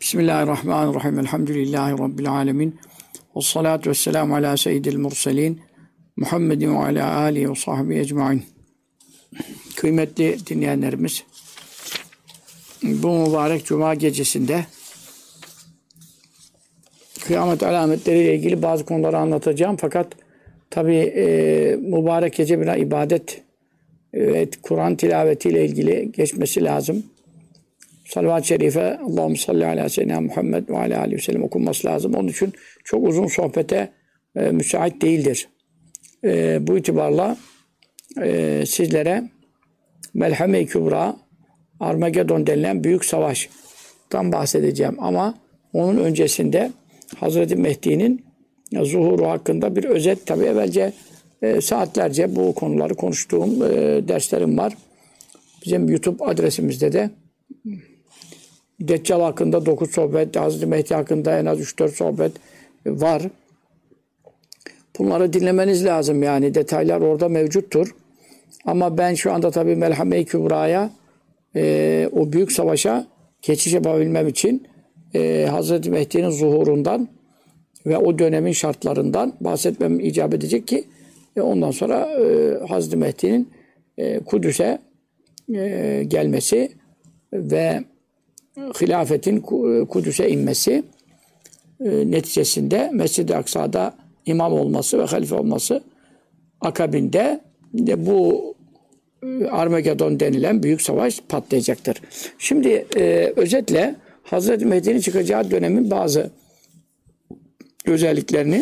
Bismillahirrahmanirrahim. Elhamdülillahi Rabbil alemin. Vessalatu vesselamu ala seyyidil murselin. Muhammedin ve ala alihi ve sahbihi ecmain. Kıymetli dinleyenlerimiz, bu mübarek cuma gecesinde kıyamet alametleriyle ilgili bazı konuları anlatacağım. Fakat tabi mübarek gece bir ibadet ve Kur'an tilavetiyle ilgili geçmesi lazım. Salavat-ı şerife Allahümme salli ala seyyidina Muhammed ve ala aleyhi ve sellem okunması lazım. Onun için çok uzun sohbete müsait değildir. Bu itibarla sizlere Melhame-i Kübra, Armagedon denilen büyük savaştan bahsedeceğim. Ama onun öncesinde Hazreti Mehdi'nin zuhuru hakkında bir özet, tabi evvelce saatlerce bu konuları konuştuğum derslerim var. Bizim YouTube adresimizde de Deccal hakkında 9 sohbet, Hazreti Mehdi hakkında en az 3-4 sohbet var. Bunları dinlemeniz lazım yani. Detaylar orada mevcuttur. Ama ben şu anda tabii Melhame-i Kübra'ya o büyük savaşa geçiş yapabilmem için Hazreti Mehdi'nin zuhurundan ve o dönemin şartlarından bahsetmem icap edecek ki ondan sonra Hazreti Mehdi'nin Kudüs'e gelmesi ve hilafetin Kudüs'e inmesi neticesinde Mescid-i Aksa'da imam olması ve halife olması akabinde de bu Armagedon denilen büyük savaş patlayacaktır. Şimdi özetle Hazreti Mehdi'nin çıkacağı dönemin bazı özelliklerini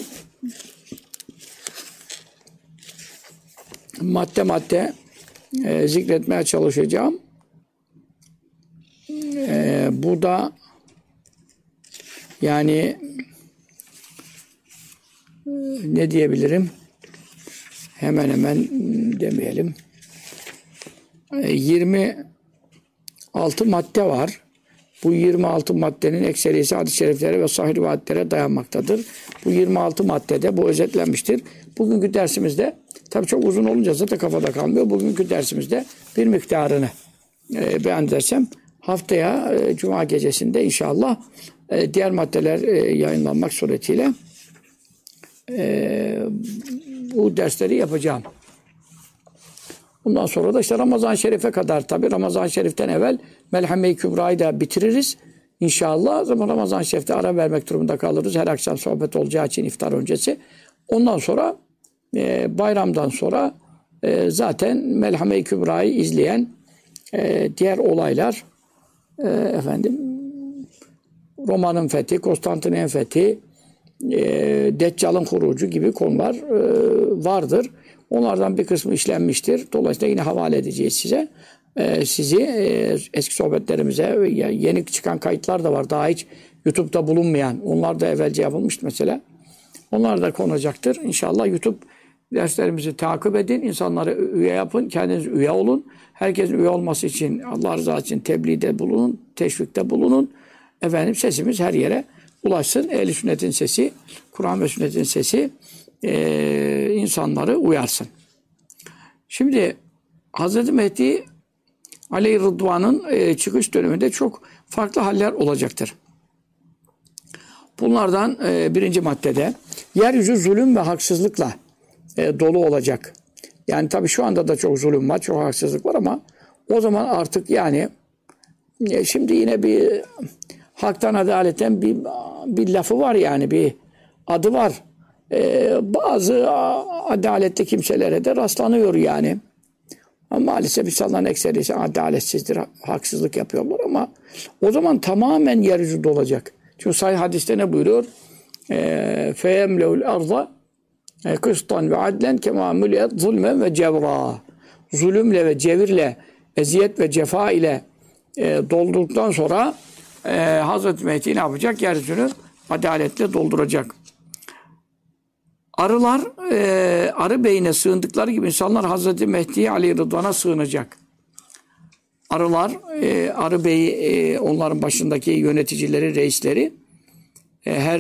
madde madde zikretmeye çalışacağım. Bu da yani ne diyebilirim? Hemen hemen demeyelim. 26 madde var. Bu 26 maddenin ekserisi hadis-i şeriflere ve sahih rivayetlere dayanmaktadır. Bu 26 maddede bu özetlenmiştir. Bugünkü dersimizde tabii çok uzun olunca zaten kafada kalmıyor. Bugünkü dersimizde bir miktarını beyan edersem haftaya Cuma gecesinde inşallah diğer maddeler yayınlanmak suretiyle bu dersleri yapacağım. Bundan sonra da işte Ramazan-ı Şerif'e kadar tabi Ramazan-ı Şerif'ten evvel Melhame-i Kübra'yı da bitiririz. İnşallah zaman Ramazan-ı Şerif'te ara vermek durumunda kalırız. Her akşam sohbet olacağı için iftar öncesi. Ondan sonra bayramdan sonra zaten Melhame-i Kübra'yı izleyen diğer olaylar Roma'nın fethi, Konstantiniyye'nin fethi, Deccal'ın hurucu gibi konular vardır. Onlardan bir kısmı işlenmiştir. Dolayısıyla yine havale edeceğiz size. Sizi eski sohbetlerimize yeni çıkan kayıtlar da var. Daha hiç YouTube'da bulunmayan. Onlar da evvelce yapılmıştı mesela. Onlar da konacaktır. İnşallah YouTube derslerimizi takip edin. İnsanları üye yapın. Kendiniz üye olun. Herkesin üye olması için Allah rızası için tebliğde bulunun. Teşvikte bulunun. Sesimiz her yere ulaşsın. Ehl-i sünnetin sesi, Kur'an ve sünnetin sesi insanları uyarsın. Şimdi Hazreti Mehdi Aleyhi Rıdvan'ın çıkış döneminde çok farklı haller olacaktır. Bunlardan birinci maddede yeryüzü zulüm ve haksızlıkla dolu olacak. Yani tabii şu anda da çok zulüm var, çok haksızlık var ama o zaman artık yani şimdi yine bir haktan adaletten bir lafı var yani bir adı var. Bazı adaletli kimselere de rastlanıyor yani. Ama maalesef insanların ekserisi adaletsizdir, haksızlık yapıyorlar ama o zaman tamamen yeryüzü dolacak. Çünkü sahih hadiste ne buyuruyor? فَيَمْلَوُ الْاَرْضَ قِسْطًا وَعَدْلًا كَمَا مُلِيَتْ ظُلْمًا وَجَبْرًا. Zulümle ve cevirle, eziyet ve cefa ile doldurduktan sonra Hazreti Mehdi ne yapacak? Yeryüzünü adaletle dolduracak. Arılar, arı beyine sığındıkları gibi insanlar Hazreti Mehdi Aleyhi Rıdvan'a sığınacak. Arılar, arı beyi onların başındaki yöneticileri, reisleri her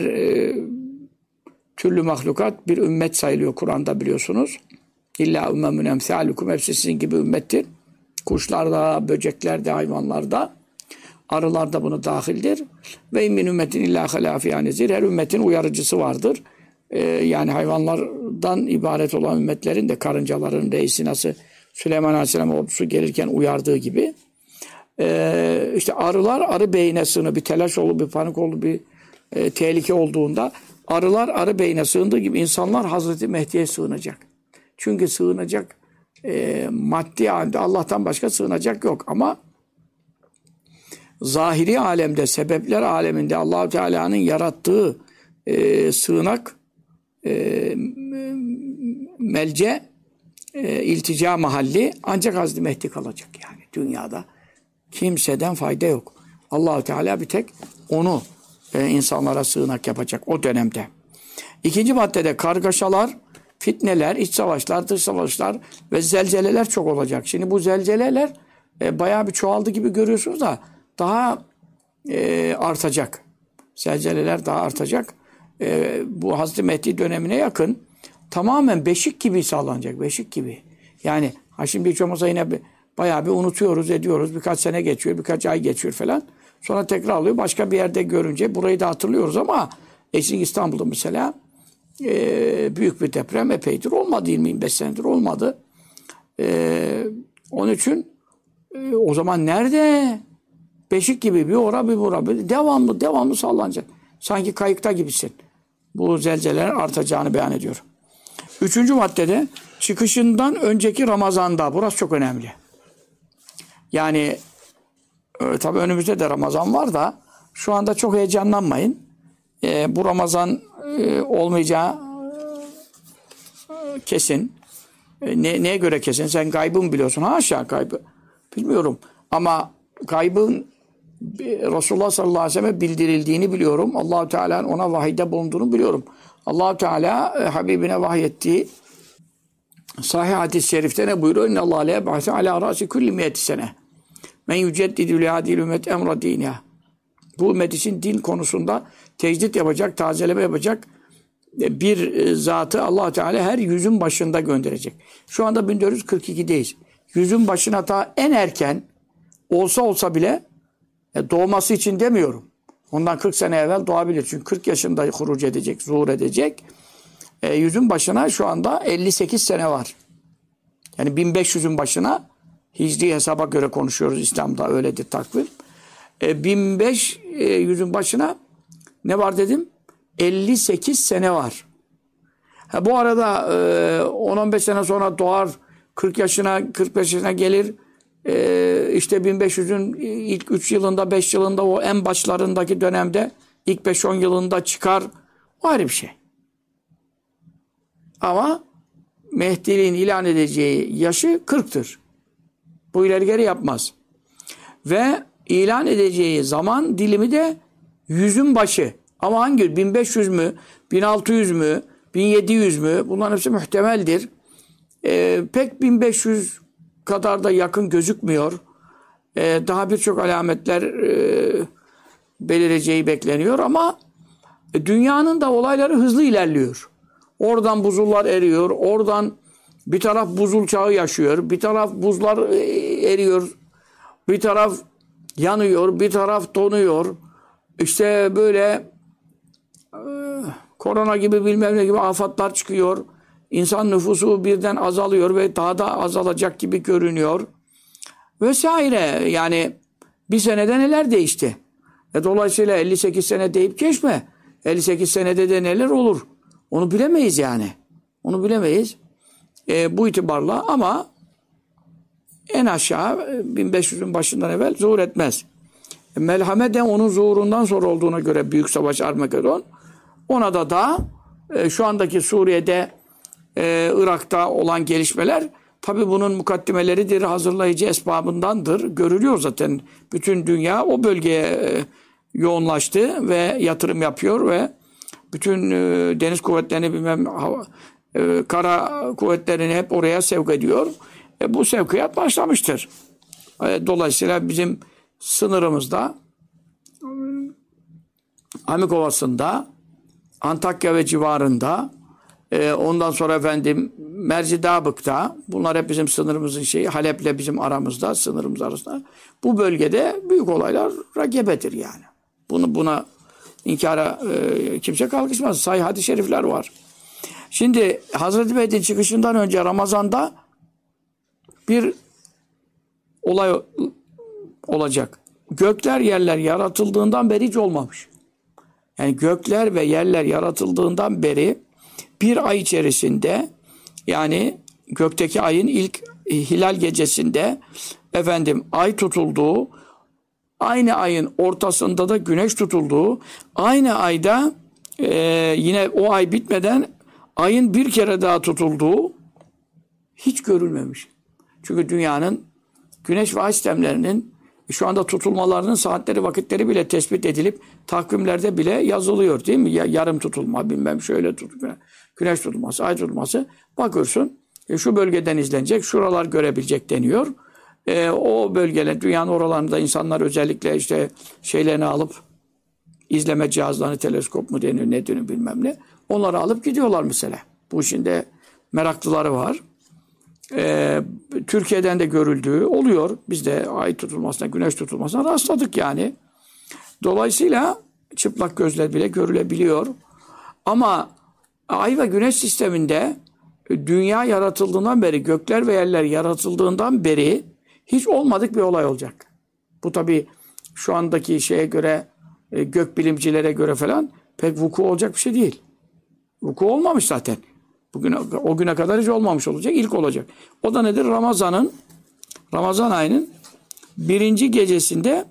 türlü mahlukat bir ümmet sayılıyor Kur'an'da biliyorsunuz. İlla ümmemun emsâlukum, hepsi sizin gibi ümmettir. Kuşlarda, böceklerde, hayvanlarda. Arılar da bunu dahildir. Ve min ümmetin illa halâ fîhâ nezîr. Her ümmetin uyarıcısı vardır. Yani hayvanlardan ibaret olan ümmetlerin de karıncaların reisi nasıl Süleyman Aleyhisselam ordusu gelirken uyardığı gibi işte arılar arı beyine sığınır. Bir telaş oldu, bir panik oldu, bir tehlike olduğunda arılar arı beyine sığındığı gibi insanlar Hazreti Mehdi'ye sığınacak. Çünkü sığınacak maddi halde Allah'tan başka sığınacak yok. Ama zahiri alemde, sebepler aleminde Allah-u Teala'nın yarattığı sığınak, melce, iltica mahalli ancak Hazreti Mehdi kalacak yani dünyada. Kimseden fayda yok. Allah-u Teala bir tek onu insanlara sığınak yapacak o dönemde. İkinci maddede kargaşalar, fitneler, iç savaşlar, dış savaşlar ve zelzeleler çok olacak. Şimdi bu zelzeleler bayağı bir çoğaldı gibi görüyorsunuz da daha artacak. Zelzeleler daha artacak. Bu Hazreti Mehdi dönemine yakın tamamen beşik gibi sağlanacak. Beşik gibi. Yani şimdi hiç olmazsa yine bayağı bir unutuyoruz, ediyoruz. Birkaç sene geçiyor, birkaç ay geçiyor falan. Sonra tekrar alıyor. Başka bir yerde görünce burayı da hatırlıyoruz ama İstanbul'da mesela büyük bir deprem epeydir olmadı. 25 senedir olmadı. Onun için o zaman nerede? Beşik gibi bir ora bir bura. Devamlı sallanacak. Sanki kayıkta gibisin. Bu zelzelelerin artacağını beyan ediyor. Üçüncü maddede çıkışından önceki Ramazan'da. Burası çok önemli. Yani tabii önümüzde de Ramazan var da şu anda çok heyecanlanmayın. Bu Ramazan olmayacağı kesin. Neye göre kesin? Sen gaybı mı biliyorsun? Haşa gaybı. Bilmiyorum. Ama gaybın Resulullah sallallahu aleyhi ve sellem bildirildiğini biliyorum. Allah-u Teala'nın ona vahide bulunduğunu biliyorum. Allah-u Teala Habibine vahyettiği sahih hadis-i şerifte ne buyuruyor? İnne Allah le ba'se ala ra'si kulli miyeti sene. Men yüceddidü li hadil ümmet emra diniha. Bu ümmet için din konusunda tecdit yapacak, tazeleme yapacak bir zatı Allah Teala her yüzün başında gönderecek. Şu anda 1442'deyiz. Yüzün başına ta en erken olsa bile doğması için demiyorum. Ondan 40 sene evvel doğabilir. Çünkü 40 yaşında huruc edecek, zuhur edecek. Yüzün başına şu anda 58 sene var. Yani 1500'ün başına hicri hesaba göre konuşuyoruz. İslam'da öyledir takvim. 1500'ün başına ne var dedim? 58 sene var. Bu arada 10-15 sene sonra doğar, 40 yaşına, 45 yaşına gelir. İşte 1500'ün ilk 3 yılında, 5 yılında o en başlarındaki dönemde ilk 5-10 yılında çıkar. O ayrı bir şey. Ama Mehdi'nin ilan edeceği yaşı 40'tır. Bu ileri geri yapmaz. Ve ilan edeceği zaman dilimi de yüzün başı. Ama hangi? 1500 mü? 1600 mü? 1700 mü? Bunların hepsi muhtemeldir. Pek 1500 kadar da yakın gözükmüyor. Daha birçok alametler belireceği bekleniyor ama dünyanın da olayları hızlı ilerliyor. Oradan buzullar eriyor. Oradan bir taraf buzul çağı yaşıyor. Bir taraf buzlar eriyor. Bir taraf yanıyor. Bir taraf donuyor. İşte böyle korona gibi bilmem ne gibi afatlar çıkıyor. İnsan nüfusu birden azalıyor ve daha da azalacak gibi görünüyor. Vesaire. Yani bir senede neler değişti? Dolayısıyla 58 sene deyip geçme. 58 senede de neler olur? Onu bilemeyiz yani. Onu bilemeyiz. Bu itibarla ama en aşağı 1500'ün başından evvel zuhur etmez. Melhame de onun zuhurundan sonra olduğuna göre Büyük Savaş Armagedon. Ona da şu andaki Suriye'de Irak'ta olan gelişmeler tabi bunun mukaddimeleridir, hazırlayıcı esbabındandır. Görülüyor zaten. Bütün dünya o bölgeye yoğunlaştı ve yatırım yapıyor ve bütün deniz kuvvetlerini bilmem kara kuvvetlerini hep oraya sevk ediyor. Bu sevkiyat başlamıştır. Dolayısıyla bizim sınırımızda Amikovası'nda, Antakya ve civarında ondan sonra efendim Merzidabık'ta, bunlar hep bizim sınırımızın şeyi, Halep'le bizim aramızda, sınırımız arasında. Bu bölgede büyük olaylara gebedir yani. Buna inkara kimse kalkışmaz. Sahih hadis-i şerifler var. Şimdi Hazreti Bey'in çıkışından önce Ramazan'da bir olay olacak. Gökler yerler yaratıldığından beri hiç olmamış. Yani gökler ve yerler yaratıldığından beri bir ay içerisinde, yani gökteki ayın ilk hilal gecesinde ay tutulduğu, aynı ayın ortasında da güneş tutulduğu, aynı ayda yine o ay bitmeden ayın bir kere daha tutulduğu hiç görülmemiş. Çünkü dünyanın güneş ve ay sistemlerinin şu anda tutulmalarının saatleri, vakitleri bile tespit edilip takvimlerde bile yazılıyor değil mi? Yarım tutulma, bilmem şöyle tutulma, güneş tutulması, ay tutulması. Bakıyorsun şu bölgeden izlenecek, şuralar görebilecek deniyor. O bölgeler, dünyanın oralarında insanlar özellikle işte şeylerini alıp izleme cihazlarını, teleskop mu deniyor, ne deniyor bilmem ne. Onları alıp gidiyorlar mesela. Bu işin de meraklıları var. Türkiye'den de görüldüğü oluyor. Biz de ay tutulmasına, güneş tutulmasına rastladık yani. Dolayısıyla çıplak gözle bile görülebiliyor. Ama ay ve güneş sisteminde dünya yaratıldığından beri, gökler ve yerler yaratıldığından beri hiç olmadık bir olay olacak. Bu tabii şu andaki şeye göre, gökbilimcilere göre falan pek vuku olacak bir şey değil. Vuku olmamış zaten. O güne kadar hiç olmamış olacak. İlk olacak. O da nedir? Ramazan ayının birinci gecesinde,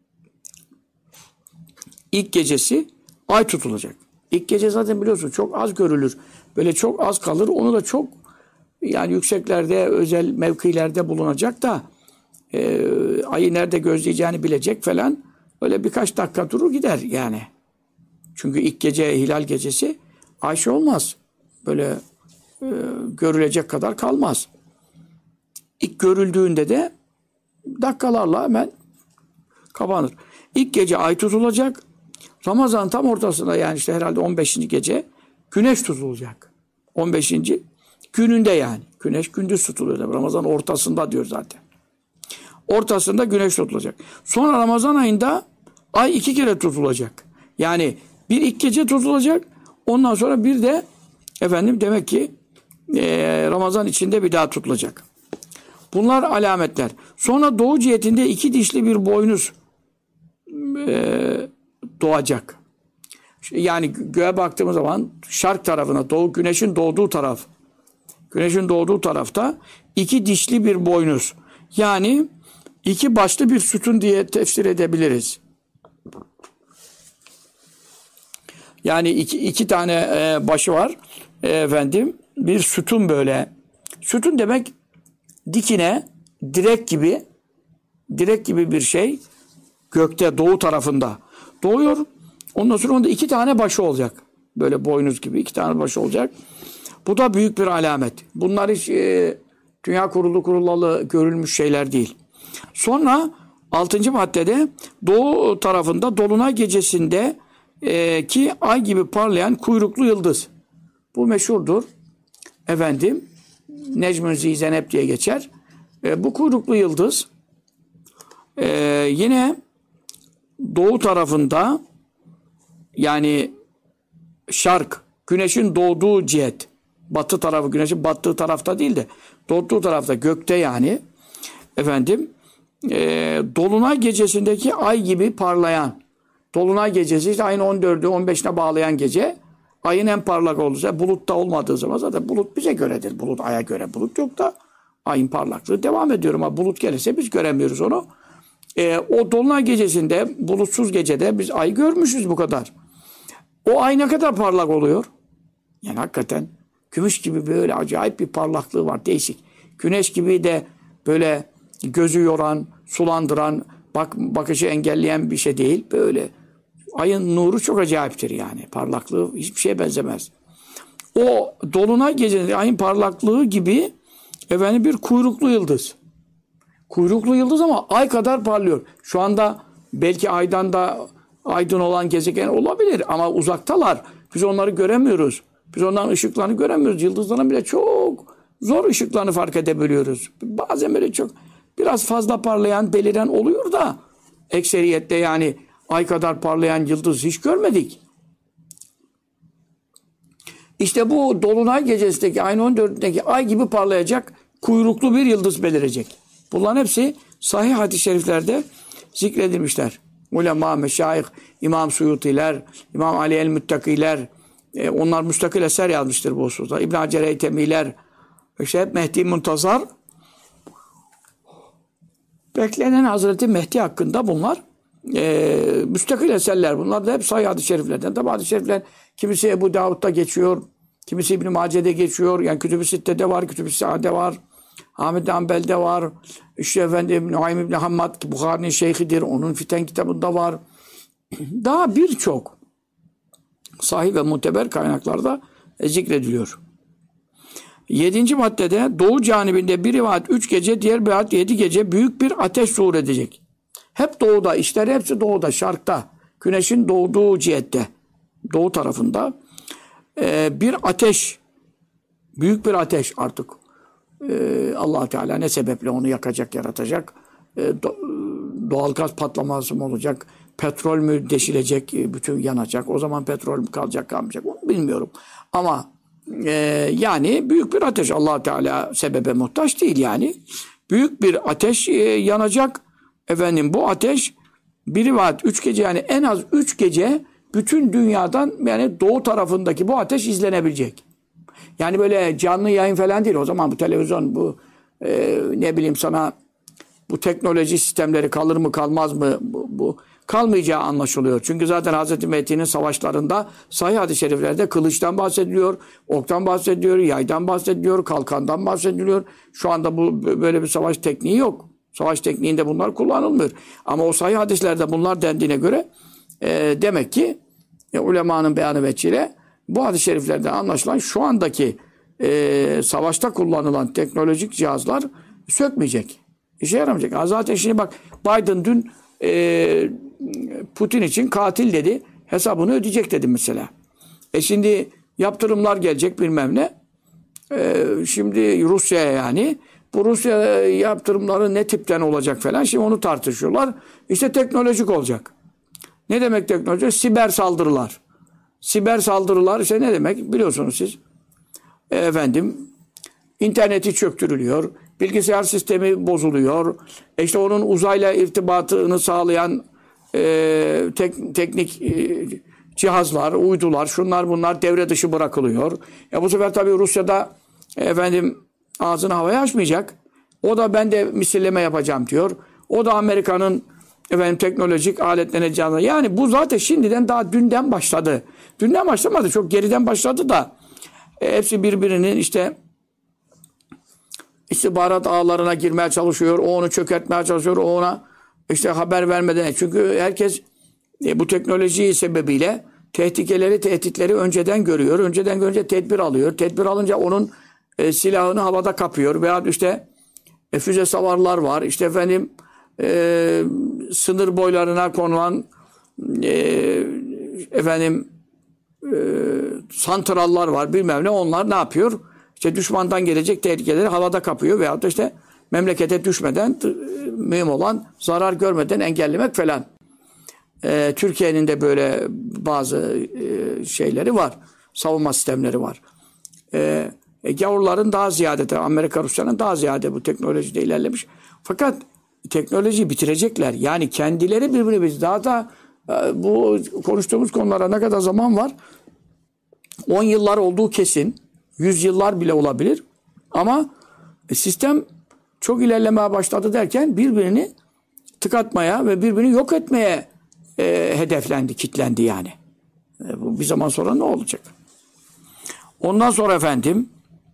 ilk gecesi ay tutulacak. İlk gece zaten biliyorsun çok az görülür. Böyle çok az kalır. Onu da çok yani yükseklerde, özel mevkilerde bulunacak da ayı nerede gözleyeceğini bilecek falan. Öyle birkaç dakika durur gider yani. Çünkü ilk gece, hilal gecesi ay olmaz. Böyle görülecek kadar kalmaz. İlk görüldüğünde de dakikalarla hemen kapanır. İlk gece ay tutulacak. Ramazan tam ortasında, yani işte herhalde 15. gece güneş tutulacak. 15. gününde yani. Güneş gündüz tutuluyor. Ramazan ortasında diyor zaten. Ortasında güneş tutulacak. Sonra Ramazan ayında ay 2 kere tutulacak. Yani bir ilk gece tutulacak. Ondan sonra bir de demek ki Ramazan içinde bir daha tutulacak. Bunlar alametler. Sonra doğu cihetinde 2 dişli bir boynuz doğacak. Yani göğe baktığımız zaman şark tarafına, doğu, güneşin doğduğu taraf. Güneşin doğduğu tarafta 2 dişli bir boynuz. Yani 2 başlı bir sütun diye tefsir edebiliriz. Yani iki tane başı var. Bir sütun böyle. Sütun demek dikine, direk gibi bir şey. Gökte, doğu tarafında doğuyor. Ondan sonra onda 2 tane başı olacak. Böyle boynuz gibi 2 tane başı olacak. Bu da büyük bir alamet. Bunlar hiç dünya kurulalı görülmüş şeyler değil. Sonra 6. maddede doğu tarafında dolunay gecesinde ki ay gibi parlayan kuyruklu yıldız. Bu meşhurdur. Necm-i Zizenep diye geçer. Bu kuyruklu yıldız yine doğu tarafında, yani şark, güneşin doğduğu cihet, batı tarafı, güneşin battığı tarafta değil de doğduğu tarafta, gökte yani dolunay gecesindeki ay gibi parlayan, dolunay gecesi işte ayın 14'ü 15'ine bağlayan gece, ayın en parlak olduğu, bulutta olmadığı zaman, zaten bulut bize göredir. Bulut aya göre, bulut yok da ayın parlaklığı devam ediyor ama bulut gelirse biz göremiyoruz onu. O dolunay gecesinde, bulutsuz gecede biz ayı görmüşüz bu kadar. O ay ne kadar parlak oluyor? Yani hakikaten gümüş gibi böyle acayip bir parlaklığı var, değişik. Güneş gibi de böyle gözü yoran, sulandıran, bakışı engelleyen bir şey değil. Böyle ayın nuru çok acayiptir yani. Parlaklığı hiçbir şeye benzemez. O dolunay gecesinde ayın parlaklığı gibi bir kuyruklu yıldız. Kuyruklu yıldız ama ay kadar parlıyor. Şu anda belki aydan da aydın olan gezegen olabilir ama uzaktalar. Biz onları göremiyoruz. Biz onların ışıklarını göremiyoruz. Yıldızların bile çok zor ışıklarını fark edebiliyoruz. Bazen böyle çok biraz fazla parlayan, beliren oluyor da ekseriyette yani ay kadar parlayan yıldız hiç görmedik. İşte bu dolunay gecesindeki ayın 14'ündeki ay gibi parlayacak kuyruklu bir yıldız belirecek. Bunların hepsi sahih hadis-i şeriflerde zikredilmişler. Ulema, meşayih, İmam Suyutiler, İmam Ali el-Müttakiler, onlar müstakil eser yazmıştır bu hususta. İbn Hacer Eytemiler, işte hep Mehdi Muntazar. Beklenen Hazreti Mehdi hakkında bunlar müstakil eserler. Bunlar da hep sahih hadis-i şeriflerden. Tabi hadis-i şerifler kimisi Ebu Davud'da geçiyor, kimisi İbn-i Mace'de geçiyor. Yani Kütüb-i Sitte'de var, Kütüb-i Sa'de var. Ahmed Hanbel'de var. İşte efendim Nuaym İbn Hammad Bukhari'nin şeyhidir. Onun Fiten kitabında var. Daha birçok sahih ve muteber kaynaklarda zikrediliyor. 7. maddede doğu canibinde bir rivayet 3 gece, diğer bir rivayet 7 gece büyük bir ateş zuhur edecek. Hep doğuda, işler hepsi doğuda, şarkta. Güneşin doğduğu cihette, doğu tarafında bir ateş, büyük bir ateş artık. Allah Teala ne sebeple onu yakacak, yaratacak? Doğal gaz patlaması mı olacak? Petrol mü deşilecek, bütün yanacak? O zaman petrol mü kalacak, kalmayacak? Onu bilmiyorum. Ama yani büyük bir ateş. Allah Teala sebebe muhtaç değil yani. Büyük bir ateş yanacak. Efendim bu ateş bir rivayet 3 gece, yani en az 3 gece bütün dünyadan, yani doğu tarafındaki bu ateş izlenebilecek. Yani böyle canlı yayın falan değil. O zaman bu televizyon, bu ne bileyim sana, bu teknoloji sistemleri kalır mı kalmaz mı, bu kalmayacağı anlaşılıyor. Çünkü zaten Hazreti Mehdi'nin savaşlarında sahih hadis-i şeriflerde kılıçtan bahsediliyor, oktan bahsediliyor, yaydan bahsediliyor, kalkandan bahsediliyor. Şu anda bu böyle bir savaş tekniği yok. Savaş tekniğinde bunlar kullanılmıyor. Ama o sahih hadislerde bunlar dendiğine göre demek ki ulemanın beyanı veçile bu hadis-i şeriflerden anlaşılan şu andaki savaşta kullanılan teknolojik cihazlar sökmeyecek. İşe yaramayacak. Zaten şimdi bak, Biden dün Putin için katil dedi. Hesabını ödeyecek dedi mesela. Şimdi yaptırımlar gelecek bilmem ne. Şimdi Rusya'ya yani. Bu Rusya yaptırımları ne tipten olacak falan. Şimdi onu tartışıyorlar. İşte teknolojik olacak. Ne demek teknolojik? Siber saldırılar. Siber saldırılar işte ne demek biliyorsunuz siz. Efendim interneti çöktürülüyor. Bilgisayar sistemi bozuluyor. İşte onun uzayla irtibatını sağlayan teknik cihazlar, uydular, şunlar bunlar devre dışı bırakılıyor. Bu sefer tabii Rusya'da efendim ağzını havaya açmayacak. O da ben de misilleme yapacağım diyor. O da Amerika'nın efendim teknolojik aletlerine canlı. Yani bu zaten şimdiden, daha dünden başladı. Dünden başlamadı, çok geriden başladı da hepsi birbirinin işte istihbarat ağlarına girmeye çalışıyor. O onu çökertmeye çalışıyor. O ona işte haber vermeden. Çünkü herkes bu teknoloji sebebiyle tehditleri önceden görüyor. Önceden görünce tedbir alıyor. Tedbir alınca onun silahını havada kapıyor. Veya işte füze savarlar var. İşte efendim sınır boylarına konulan efendim santrallar var. Bilmem ne. Onlar ne yapıyor? İşte düşmandan gelecek tehlikeleri havada kapıyor. Veyahut da işte memlekete düşmeden, mühim olan zarar görmeden engellemek falan. Türkiye'nin de böyle bazı şeyleri var. Savunma sistemleri var. Gavurların daha ziyade, Amerika, Rusya'nın daha ziyade bu teknolojide ilerlemiş. Fakat teknolojiyi bitirecekler. Yani kendileri birbirini biz daha da bu konuştuğumuz konulara ne kadar zaman var? 10 yıllar olduğu kesin. 100 yıllar bile olabilir. Ama sistem çok ilerlemeye başladı derken birbirini tıkatmaya ve birbirini yok etmeye hedeflendi, kitlendi yani. Bu bir zaman sonra ne olacak? Ondan sonra efendim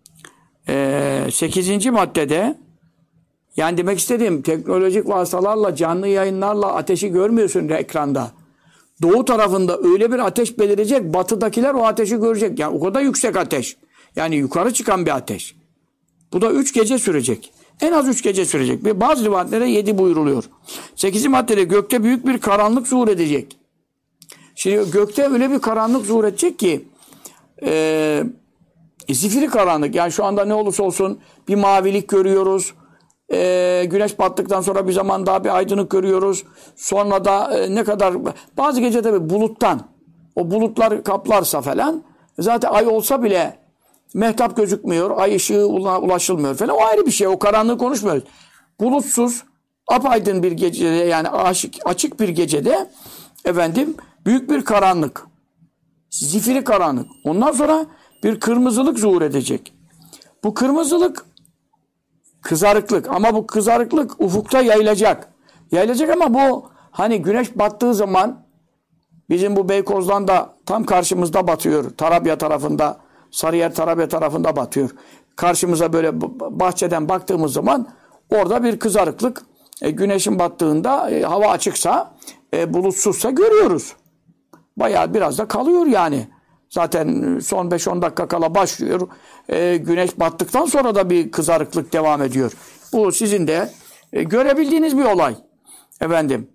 8. maddede, yani demek istediğim, teknolojik vasıtalarla, canlı yayınlarla ateşi görmüyorsun ekranda. Doğu tarafında öyle bir ateş belirecek, batıdakiler o ateşi görecek. Yani o kadar yüksek ateş. Yani yukarı çıkan bir ateş. Bu da 3 gece sürecek. En az 3 gece sürecek. Ve bazı rivayetlere 7 buyuruluyor. 8. maddede gökte büyük bir karanlık zuhur edecek. Şimdi gökte öyle bir karanlık zuhur edecek ki Zifiri karanlık. Yani şu anda ne olursa olsun bir mavilik görüyoruz. Güneş battıktan sonra bir zaman daha bir aydınlık görüyoruz. Sonra da ne kadar bazı gece tabii buluttan o bulutlar kaplarsa falan zaten ay olsa bile mehtap gözükmüyor. Ay ışığı ulaşılmıyor falan. O ayrı bir şey. O karanlığı konuşmuyoruz. Bulutsuz apaydın bir gecede yani açık bir gecede efendim büyük bir karanlık. Zifiri karanlık. Ondan sonra bir kırmızılık zuhur edecek. Bu kırmızılık kızarıklık ama bu kızarıklık ufukta yayılacak. Yayılacak ama bu hani güneş battığı zaman bizim bu Beykoz'dan da tam karşımızda batıyor. Tarabya tarafında, Sarıyer Tarabya tarafında batıyor. Karşımıza böyle bahçeden baktığımız zaman orada bir kızarıklık güneşin battığında hava açıksa bulutsuzsa görüyoruz. Bayağı biraz da kalıyor yani. Zaten son 5-10 dakika kala başlıyor. Güneş battıktan sonra da bir kızarıklık devam ediyor. Bu sizin de görebildiğiniz bir olay. Efendim.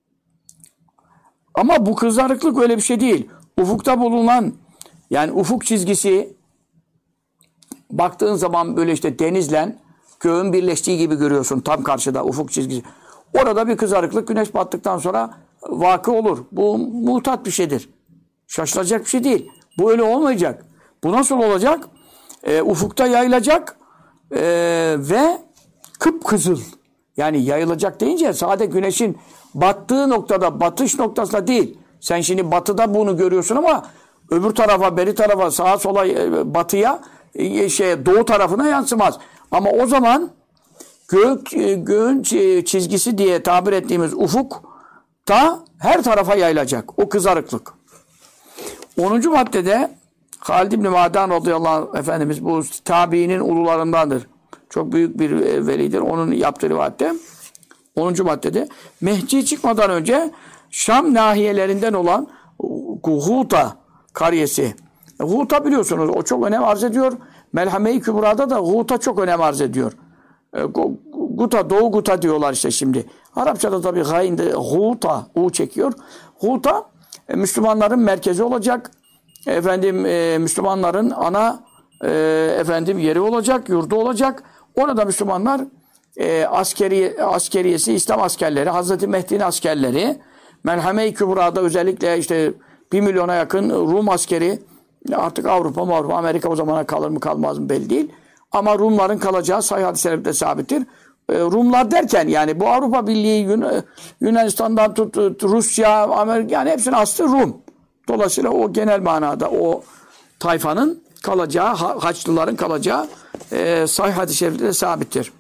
Ama bu kızarıklık öyle bir şey değil. Ufukta bulunan yani ufuk çizgisi baktığın zaman böyle işte denizle göğün birleştiği gibi görüyorsun tam karşıda ufuk çizgisi. Orada bir kızarıklık güneş battıktan sonra vakı olur. Bu muhtat bir şeydir. Şaşılacak bir şey değil. Bu öyle olmayacak. Bu nasıl olacak? Ufukta yayılacak ve kıpkızıl. Yani yayılacak deyince sadece güneşin battığı noktada, batış noktasında değil. Sen şimdi batıda bunu görüyorsun ama öbür tarafa, beri tarafa, sağa sola, batıya, doğu tarafına yansımaz. Ama o zaman göğün çizgisi diye tabir ettiğimiz ufuk da her tarafa yayılacak. O kızarıklık. 10. maddede Halid İbn-i Madan radıyallahu anh Efendimiz bu tabiinin ulularındandır. Çok büyük bir velidir. Onun yaptığı rivayette 10. maddede Mehdi çıkmadan önce Şam nahiyelerinden olan Guta kariyesi. Guta biliyorsunuz o çok önem arz ediyor. Melhame-i Kübra'da da Guta çok önem arz ediyor. Guta, Doğu Guta diyorlar işte şimdi. Arapçada tabii gayinde Guta, U çekiyor. Guta Müslümanların merkezi olacak. Müslümanların ana yeri olacak, yurdu olacak. Orada Müslümanlar askeriyesi, İslam askerleri, Hazreti Mehdi'nin askerleri, Melhame-i Kübra'da özellikle işte 1 milyona yakın Rum askeri, artık Avrupa, Amerika o zamana kalır mı kalmaz mı belli değil. Ama Rumların kalacağı sahih hadis-i şerifte sabittir. Rumlar derken yani bu Avrupa Birliği, Yunanistan'dan tut, Rusya, Amerika yani hepsinin aslı Rum. Dolayısıyla o genel manada o tayfanın kalacağı, Haçlıların kalacağı sahih hadis-i şerifte de sabittir.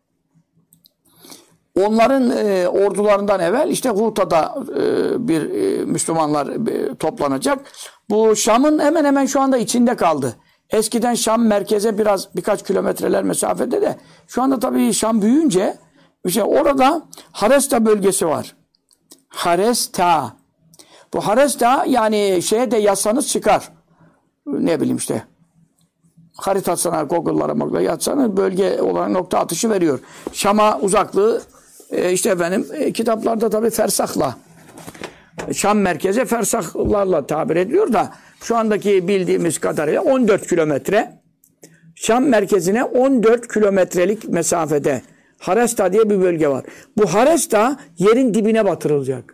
Onların ordularından evvel işte Huta'da bir Müslümanlar toplanacak. Bu Şam'ın hemen hemen şu anda içinde kaldı. Eskiden Şam merkeze birkaç kilometreler mesafede de şu anda tabii Şam büyüyünce işte orada Haresta bölgesi var. Haresta. Bu Haresta yani şeye de yazsanız çıkar. Ne bileyim işte. Haritasına, Google'lara yazsanız bölge olarak nokta atışı veriyor. Şam'a uzaklığı kitaplarda tabii fersahla. Şam merkeze fersahlarla tabir ediliyor da şu andaki bildiğimiz kadarıyla 14 kilometre. Şam merkezine 14 kilometrelik mesafede Haresta diye bir bölge var. Bu Haresta yerin dibine batırılacak.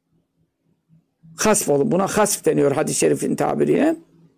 Hasf olur. Buna hasf deniyor hadis-i şerifin tabiriyle.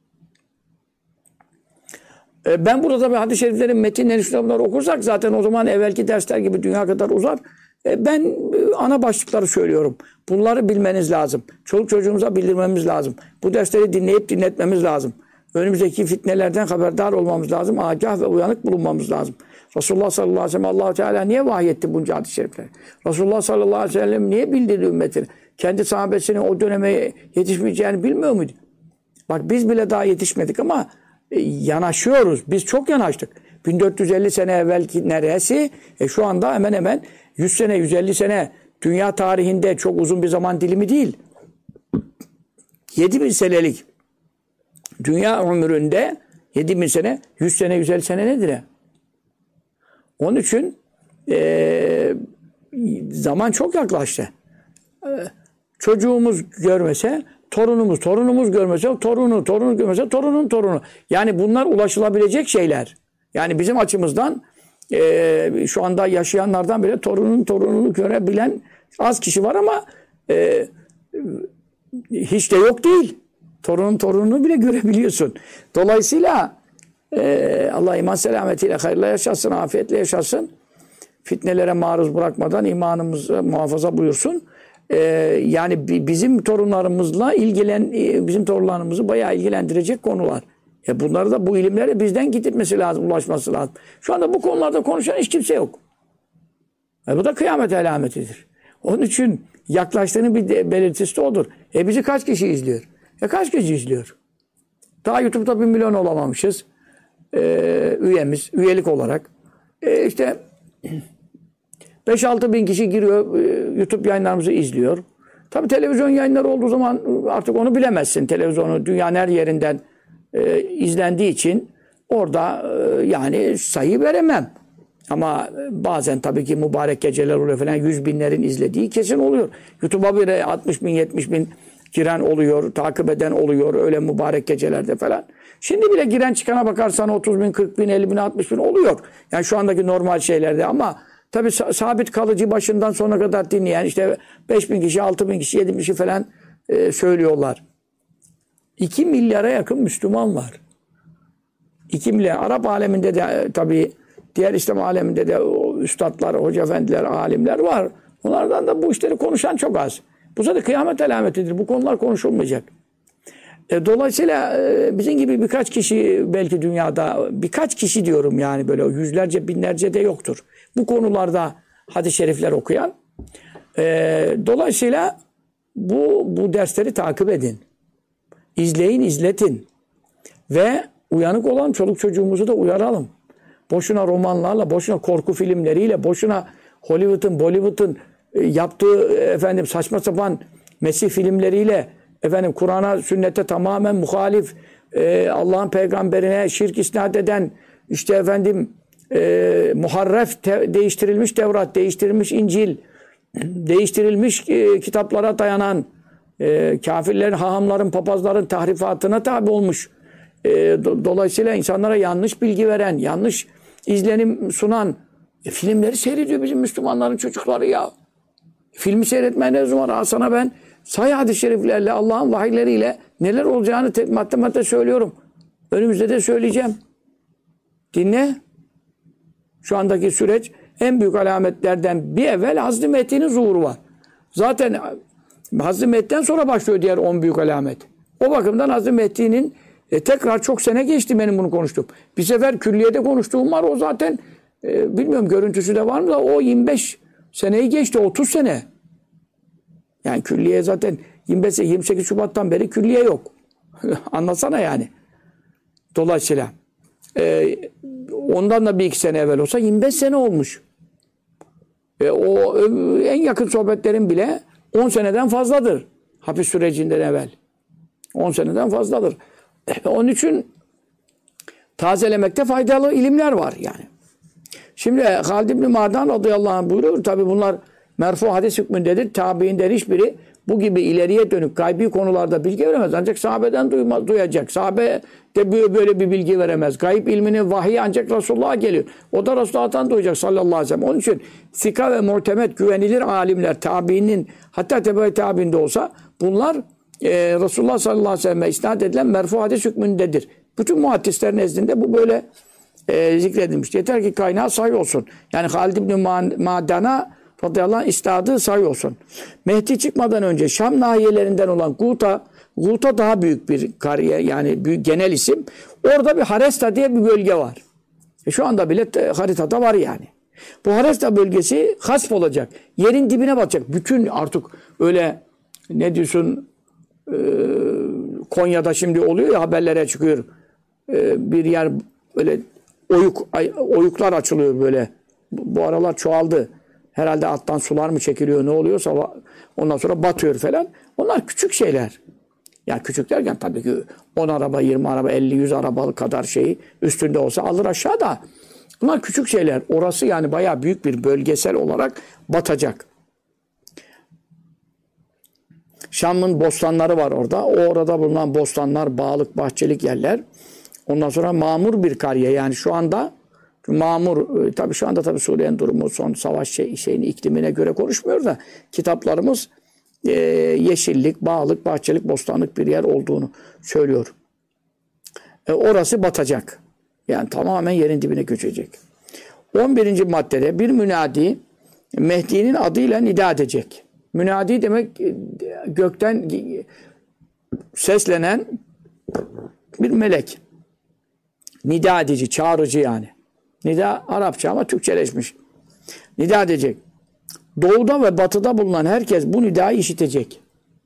Ben burada tabii hadis-i şeriflerin metinleri, şunları okursak zaten o zaman evvelki dersler gibi dünya kadar uzar. Ben ana başlıkları söylüyorum. Bunları bilmeniz lazım. Çoluk çocuğumuza bildirmemiz lazım. Bu dersleri dinleyip dinletmemiz lazım. Önümüzdeki fitnelerden haberdar olmamız lazım. Agah ve uyanık bulunmamız lazım. Resulullah sallallahu aleyhi ve sellem Allah-u Teala niye vahyetti bunca hadis-i şerifleri? Resulullah sallallahu aleyhi ve sellem niye bildirdi ümmetini? Kendi sahabesinin o döneme yetişmeyeceğini bilmiyor muydu? Bak biz bile daha yetişmedik ama yanaşıyoruz. Biz çok yanaştık. 1450 sene evvelki neresi? Şu anda hemen hemen 100 sene, 150 sene dünya tarihinde çok uzun bir zaman dilimi değil. 7000 senelik dünya ömründe 7000 sene, 100 sene, 150 sene nedir ya? Onun için zaman çok yaklaştı. Çocuğumuz görmese torunumuz görmese torunu görmese torunun torunu. Yani bunlar ulaşılabilecek şeyler. Yani bizim açımızdan şu anda yaşayanlardan bile torununu görebilen az kişi var ama hiç de yok değil. Torununu bile görebiliyorsun. Dolayısıyla Allah iman selametiyle hayırla yaşasın, afiyetle yaşasın. Fitnelere maruz bırakmadan imanımızı muhafaza buyursun. Yani bizim torunlarımızla bizim torunlarımızı bayağı ilgilendirecek konular. Bunları da bu ilimlere bizden gitmesi lazım, ulaşması lazım. Şu anda bu konularda konuşan hiç kimse yok. Bu da kıyamet alametidir. Onun için yaklaştığının bir belirtisi de odur. Bizi kaç kişi izliyor? Kaç kişi izliyor? Daha YouTube'da 1 milyon olamamışız. Üyelik olarak. İşte 5-6 bin kişi giriyor, YouTube yayınlarımızı izliyor. Tabii televizyon yayınları olduğu zaman artık onu bilemezsin. Televizyonu dünyanın her yerinden izlendiği için orada yani sayı veremem. Ama bazen tabii ki mübarek geceler oluyor falan, 100 binlerin izlediği kesin oluyor. YouTube'a bile 60 bin, 70 bin giren oluyor, takip eden oluyor öyle mübarek gecelerde falan. Şimdi bile giren çıkana bakarsan 30 bin, 40 bin, 50 bin, 60 bin oluyor. Yani şu andaki normal şeylerde ama tabii sabit kalıcı başından sonuna kadar dinleyen işte 5 bin kişi, 6 bin kişi, 7 bin kişi falan söylüyorlar. 2 milyara yakın Müslüman var. 2 milyar. Arap aleminde de tabii diğer İslam aleminde de üstadlar, hoca efendiler, alimler var. Onlardan da bu işleri konuşan çok az. Bu zaten kıyamet alametidir. Bu konular konuşulmayacak. Dolayısıyla bizim gibi birkaç kişi belki dünyada, birkaç kişi diyorum yani böyle yüzlerce, binlerce de yoktur. Bu konularda hadis-i şerifler okuyan. Dolayısıyla bu dersleri takip edin. İzleyin, izletin. Ve uyanık olan çoluk çocuğumuzu da uyaralım. Boşuna romanlarla, boşuna korku filmleriyle, boşuna Hollywood'un, Bollywood'un yaptığı saçma sapan Mesih filmleriyle Kur'an'a, sünnete tamamen muhalif, Allah'ın peygamberine şirk isnat eden, muharref, değiştirilmiş Tevrat, değiştirilmiş İncil, değiştirilmiş kitaplara dayanan, kafirlerin, hahamların, papazların tahrifatına tabi olmuş. Dolayısıyla insanlara yanlış bilgi veren, yanlış izlenim sunan filmleri seyrediyor bizim Müslümanların çocukları ya. Filmi seyretmeniz var. Sana ben sahih hadis-i şeriflerle, Allah'ın vahiyleriyle neler olacağını madde söylüyorum. Önümüzde de söyleyeceğim. Dinle. Şu andaki süreç en büyük alametlerden bir evvel Hazreti Mehdi'nin zuhuru var. Zaten Hazreti Mehdi'den sonra başlıyor diğer 10 büyük alamet. O bakımdan Hazreti Mehdi'nin tekrar çok sene geçti benim bunu konuştum. Bir sefer külliyede konuştuğum var. O zaten bilmiyorum görüntüsü de var mı da o 25 seneyi geçti. 30 sene. Yani külliye zaten 28 Şubat'tan beri külliye yok. Anlasana yani. Dolayısıyla ondan da bir iki sene evvel olsa 25 sene olmuş. O en yakın sohbetlerin bile 10 seneden fazladır. Hapis sürecinden evvel. 10 seneden fazladır. Onun için tazelemekte faydalı ilimler var yani. Şimdi Halid İbn Ma'dan radıyallahu anh buyuruyor. Tabi bunlar merfu hadis hükmündedir. Tabiinden hiçbiri bu gibi ileriye dönük gaybi konularda bilgi veremez. Ancak sahabeden duyacak. Sahabe de böyle bir bilgi veremez. Gayb ilminin vahiy ancak Resulullah'a geliyor. O da Resulullah'tan duyacak sallallahu aleyhi ve sellem. Onun için sika ve muhtemet güvenilir alimler tabiinin hatta tebe tabiinde olsa bunlar Resulullah sallallahu aleyhi ve sellem'e isnat edilen merfu hadis hükmündedir. Bütün muhaddislerin nezdinde bu böyle zikredilmiş. Yeter ki kaynağı sahih olsun. Yani Halid İbn Ma'dan'a radıyallahu anh istadı sahih olsun. Mehdi çıkmadan önce Şam nahiyelerinden olan Guta daha büyük bir kariye yani büyük genel isim. Orada bir Haresta diye bir bölge var. Şu anda bile haritada var yani. Bu Haresta bölgesi hasp olacak. Yerin dibine batacak. Bütün artık öyle ne diyorsun Konya'da şimdi oluyor ya haberlere çıkıyor. Bir yer böyle oyuklar açılıyor böyle. Bu aralar çoğaldı. Herhalde alttan sular mı çekiliyor ne oluyorsa ondan sonra batıyor falan. Onlar küçük şeyler. Yani küçük derken tabii ki 10 araba, 20 araba, 50, 100 arabalık kadar şeyi üstünde olsa alır aşağıda. Bunlar küçük şeyler. Orası yani bayağı büyük bir bölgesel olarak batacak. Şam'ın bostanları var orada. O orada bulunan bostanlar, bağlık, bahçelik yerler. Ondan sonra mamur bir kariye. Yani şu anda mamur, tabii şu anda tabii Suriye'nin durumu, son savaş şeyini, iklimine göre konuşmuyor da kitaplarımız yeşillik, bağlık, bahçelik, bostanlık bir yer olduğunu söylüyor. Orası batacak. Yani tamamen yerin dibine göçecek. 11. maddede bir münadi Mehdi'nin adıyla nida edecek. Münadi demek gökten seslenen bir melek. Nida edici, çağırıcı yani. Nida Arapça ama Türkçeleşmiş. Nida edecek. Doğuda ve batıda bulunan herkes bu nidayı işitecek.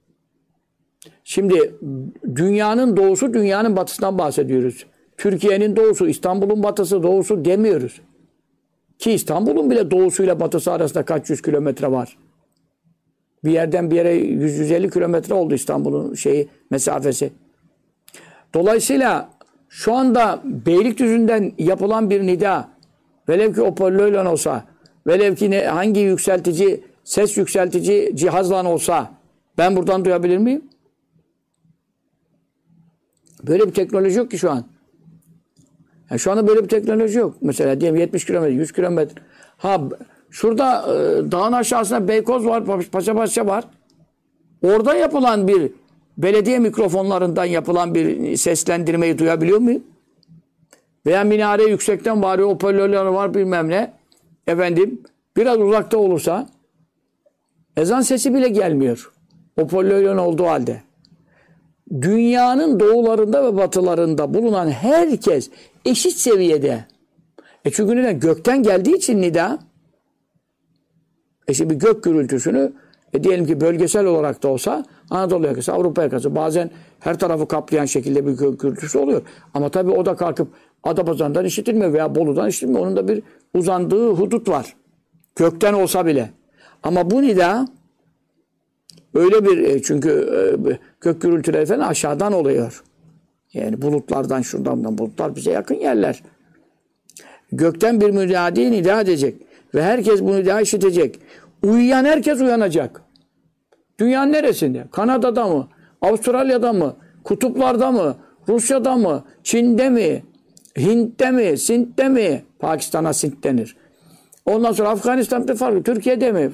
Şimdi dünyanın doğusu, dünyanın batısından bahsediyoruz. Türkiye'nin doğusu, İstanbul'un batısı, doğusu demiyoruz. Ki İstanbul'un bile doğusuyla batısı arasında kaç yüz kilometre var. Bir yerden bir yere 100-150 kilometre oldu İstanbul'un mesafesi. Dolayısıyla şu anda Beylikdüzü'nden yapılan bir nida, velev ki hoparlörle olsa, velev ki hangi yükseltici, ses yükseltici cihazla olsa, ben buradan duyabilir miyim? Böyle bir teknoloji yok ki şu an. Yani şu anda böyle bir teknoloji yok. Mesela diyelim 70 kilometre, 100 kilometre. Ha şurada dağın aşağısında Beykoz var, Paşa var. Orada yapılan bir belediye mikrofonlarından yapılan bir seslendirmeyi duyabiliyor muyum? Veya minare yüksekten bağırıyor, hoparlörler var bilmem ne. Efendim biraz uzakta olursa ezan sesi bile gelmiyor. Hoparlörlerin olduğu halde. Dünyanın doğularında ve batılarında bulunan herkes eşit seviyede. Çünkü neden? Gökten geldiği için nida. Şimdi bir gök gürültüsünü diyelim ki bölgesel olarak da olsa Anadolu yakası, Avrupa yakası bazen her tarafı kaplayan şekilde bir gök gürültüsü oluyor. Ama tabii o da kalkıp Adapazarı'ndan işitilmiyor veya Bolu'dan işitilmiyor. Onun da bir uzandığı hudut var. Gökten olsa bile. Ama bu nida öyle bir çünkü gök gürültüleri falan aşağıdan oluyor. Yani bulutlardan şuradan bulutlar bize yakın yerler. Gökten bir münadi nida edecek. Ve herkes bunu nida işitecek. Uyuyan herkes uyanacak. Dünyanın neresinde? Kanada'da mı? Avustralya'da mı? Kutuplarda mı? Rusya'da mı? Çin'de mi? Hint'te mi? Sint'te mi? Pakistan'a Sint denir. Ondan sonra Afganistan'da farklı. Türkiye'de mi?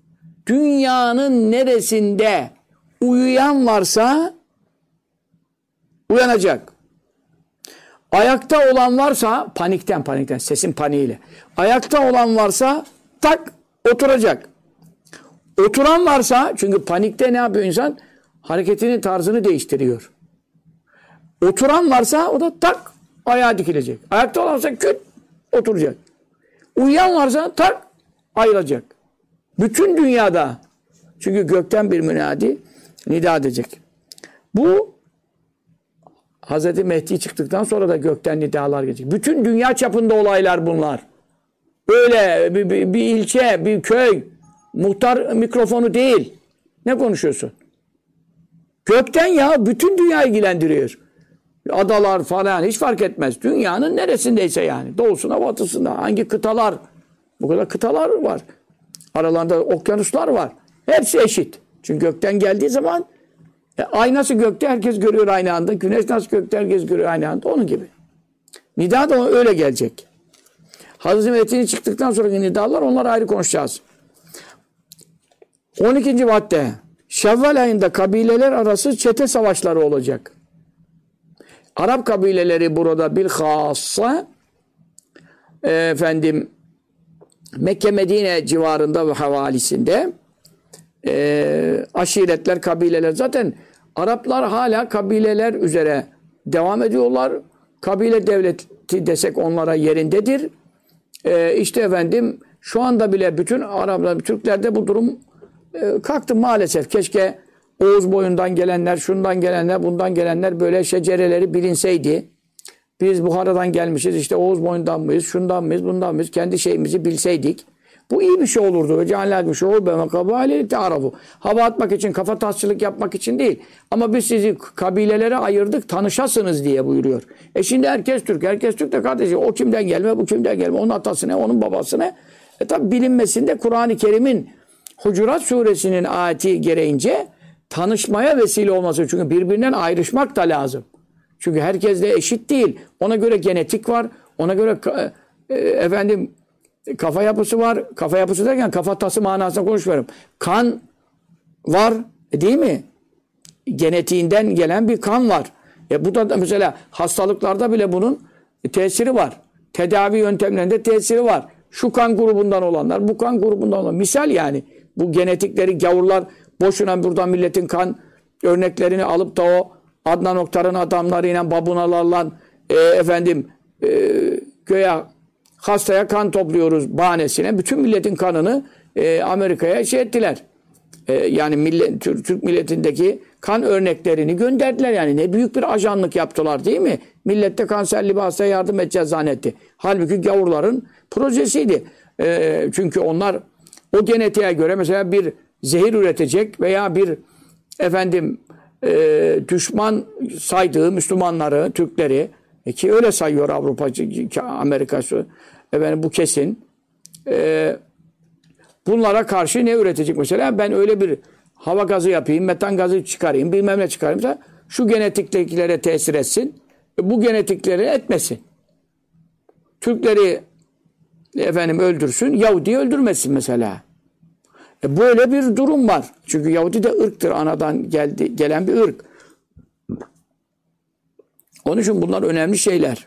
Dünyanın neresinde uyuyan varsa uyanacak. Ayakta olan varsa panikten sesin paniğiyle. Ayakta olan varsa tak oturacak. Oturan varsa çünkü panikte ne yapıyor insan? Hareketinin tarzını değiştiriyor. Oturan varsa o da tak ayağa dikilecek. Ayakta olan varsa küt oturacak. Uyuyan varsa tak ayrılacak. Bütün dünyada çünkü gökten bir münadi nida edecek. Bu Hz. Mehdi çıktıktan sonra da gökten nidalar gelecek. Bütün dünya çapında olaylar bunlar. Öyle bir ilçe, bir köy, muhtar mikrofonu değil. Ne konuşuyorsun? Gökten ya bütün dünya ilgilendiriyor. Adalar falan hiç fark etmez. Dünyanın neresindeyse yani. Doğusuna, batısına, hangi kıtalar. Bu kadar kıtalar var. Aralarında okyanuslar var. Hepsi eşit. Çünkü gökten geldiği zaman ay nasıl gökte herkes görüyor aynı anda. Güneş nasıl gökte herkes görüyor aynı anda. Onun gibi. Nida da öyle gelecek. Hazreti Mehdi'nin çıktıktan sonraki nidalar onlar ayrı konuşacağız. 12. madde. Şevval ayında kabileler arası çete savaşları olacak. Arap kabileleri burada bilhassa Mekke Medine civarında ve havalisinde aşiretler, kabileler zaten Araplar hala kabileler üzere devam ediyorlar. Kabile devleti desek onlara yerindedir. Şu anda bile bütün Araplar, Türklerde bu durum kalktı maalesef. Keşke Oğuz boyundan gelenler, şundan gelenler, bundan gelenler böyle şecereleri bilinseydi. Biz Buhara'dan gelmişiz, işte Oğuz boyundan mıyız, şundan mıyız, bundan mıyız, kendi şeyimizi bilseydik. Bu iyi bir şey olurdu. Ve ceallâ bir şey olur. Ben kabâle te'arafu. Hava atmak için, kafa tasçılık yapmak için değil. Ama biz sizi kabilelere ayırdık, tanışasınız diye buyuruyor. Şimdi herkes Türk. Herkes Türk de kardeşim. O kimden gelme, bu kimden gelme. Onun atası ne, onun babası ne. Tabi bilinmesinde Kur'an-ı Kerim'in Hucurat suresinin ayeti gereğince tanışmaya vesile olması. Çünkü birbirinden ayrışmak da lazım. Çünkü herkes de eşit değil. Ona göre genetik var. Ona göre efendim kafa yapısı var. Kafa yapısı derken kafatası manasında konuşmuyorum. Kan var. Değil mi? Genetiğinden gelen bir kan var. Bu da mesela hastalıklarda bile bunun tesiri var. Tedavi yöntemlerinde tesiri var. Şu kan grubundan olanlar, bu kan grubundan olanlar. Misal yani bu genetikleri gavurlar boşuna buradan milletin kan örneklerini alıp da o Adnan Oktar'ın adamlarıyla babunalarla göya hastaya kan topluyoruz bahanesine. Bütün milletin kanını Amerika'ya ettiler. Yani Türk milletindeki kan örneklerini gönderdiler. Yani ne büyük bir ajanlık yaptılar değil mi? Millette kanserli bir hastaya yardım edeceğiz zannetti. Halbuki gavurların projesiydi. Çünkü onlar o genetiğe göre mesela bir zehir üretecek veya bir düşman saydığı Müslümanları, Türkleri ki öyle sayıyor Avrupa, Amerika'sı bu kesin. Bunlara karşı ne üretecek mesela? Ben öyle bir hava gazı yapayım, metan gazı çıkarayım, bilmem ne çıkarayım. Şu genetiktekilere tesir etsin. Bu genetikleri etmesin. Türkleri öldürsün, Yahudi'yi öldürmesin mesela. Böyle bir durum var. Çünkü Yahudi de ırktır. Anadan gelen bir ırk. Onun için bunlar önemli şeyler.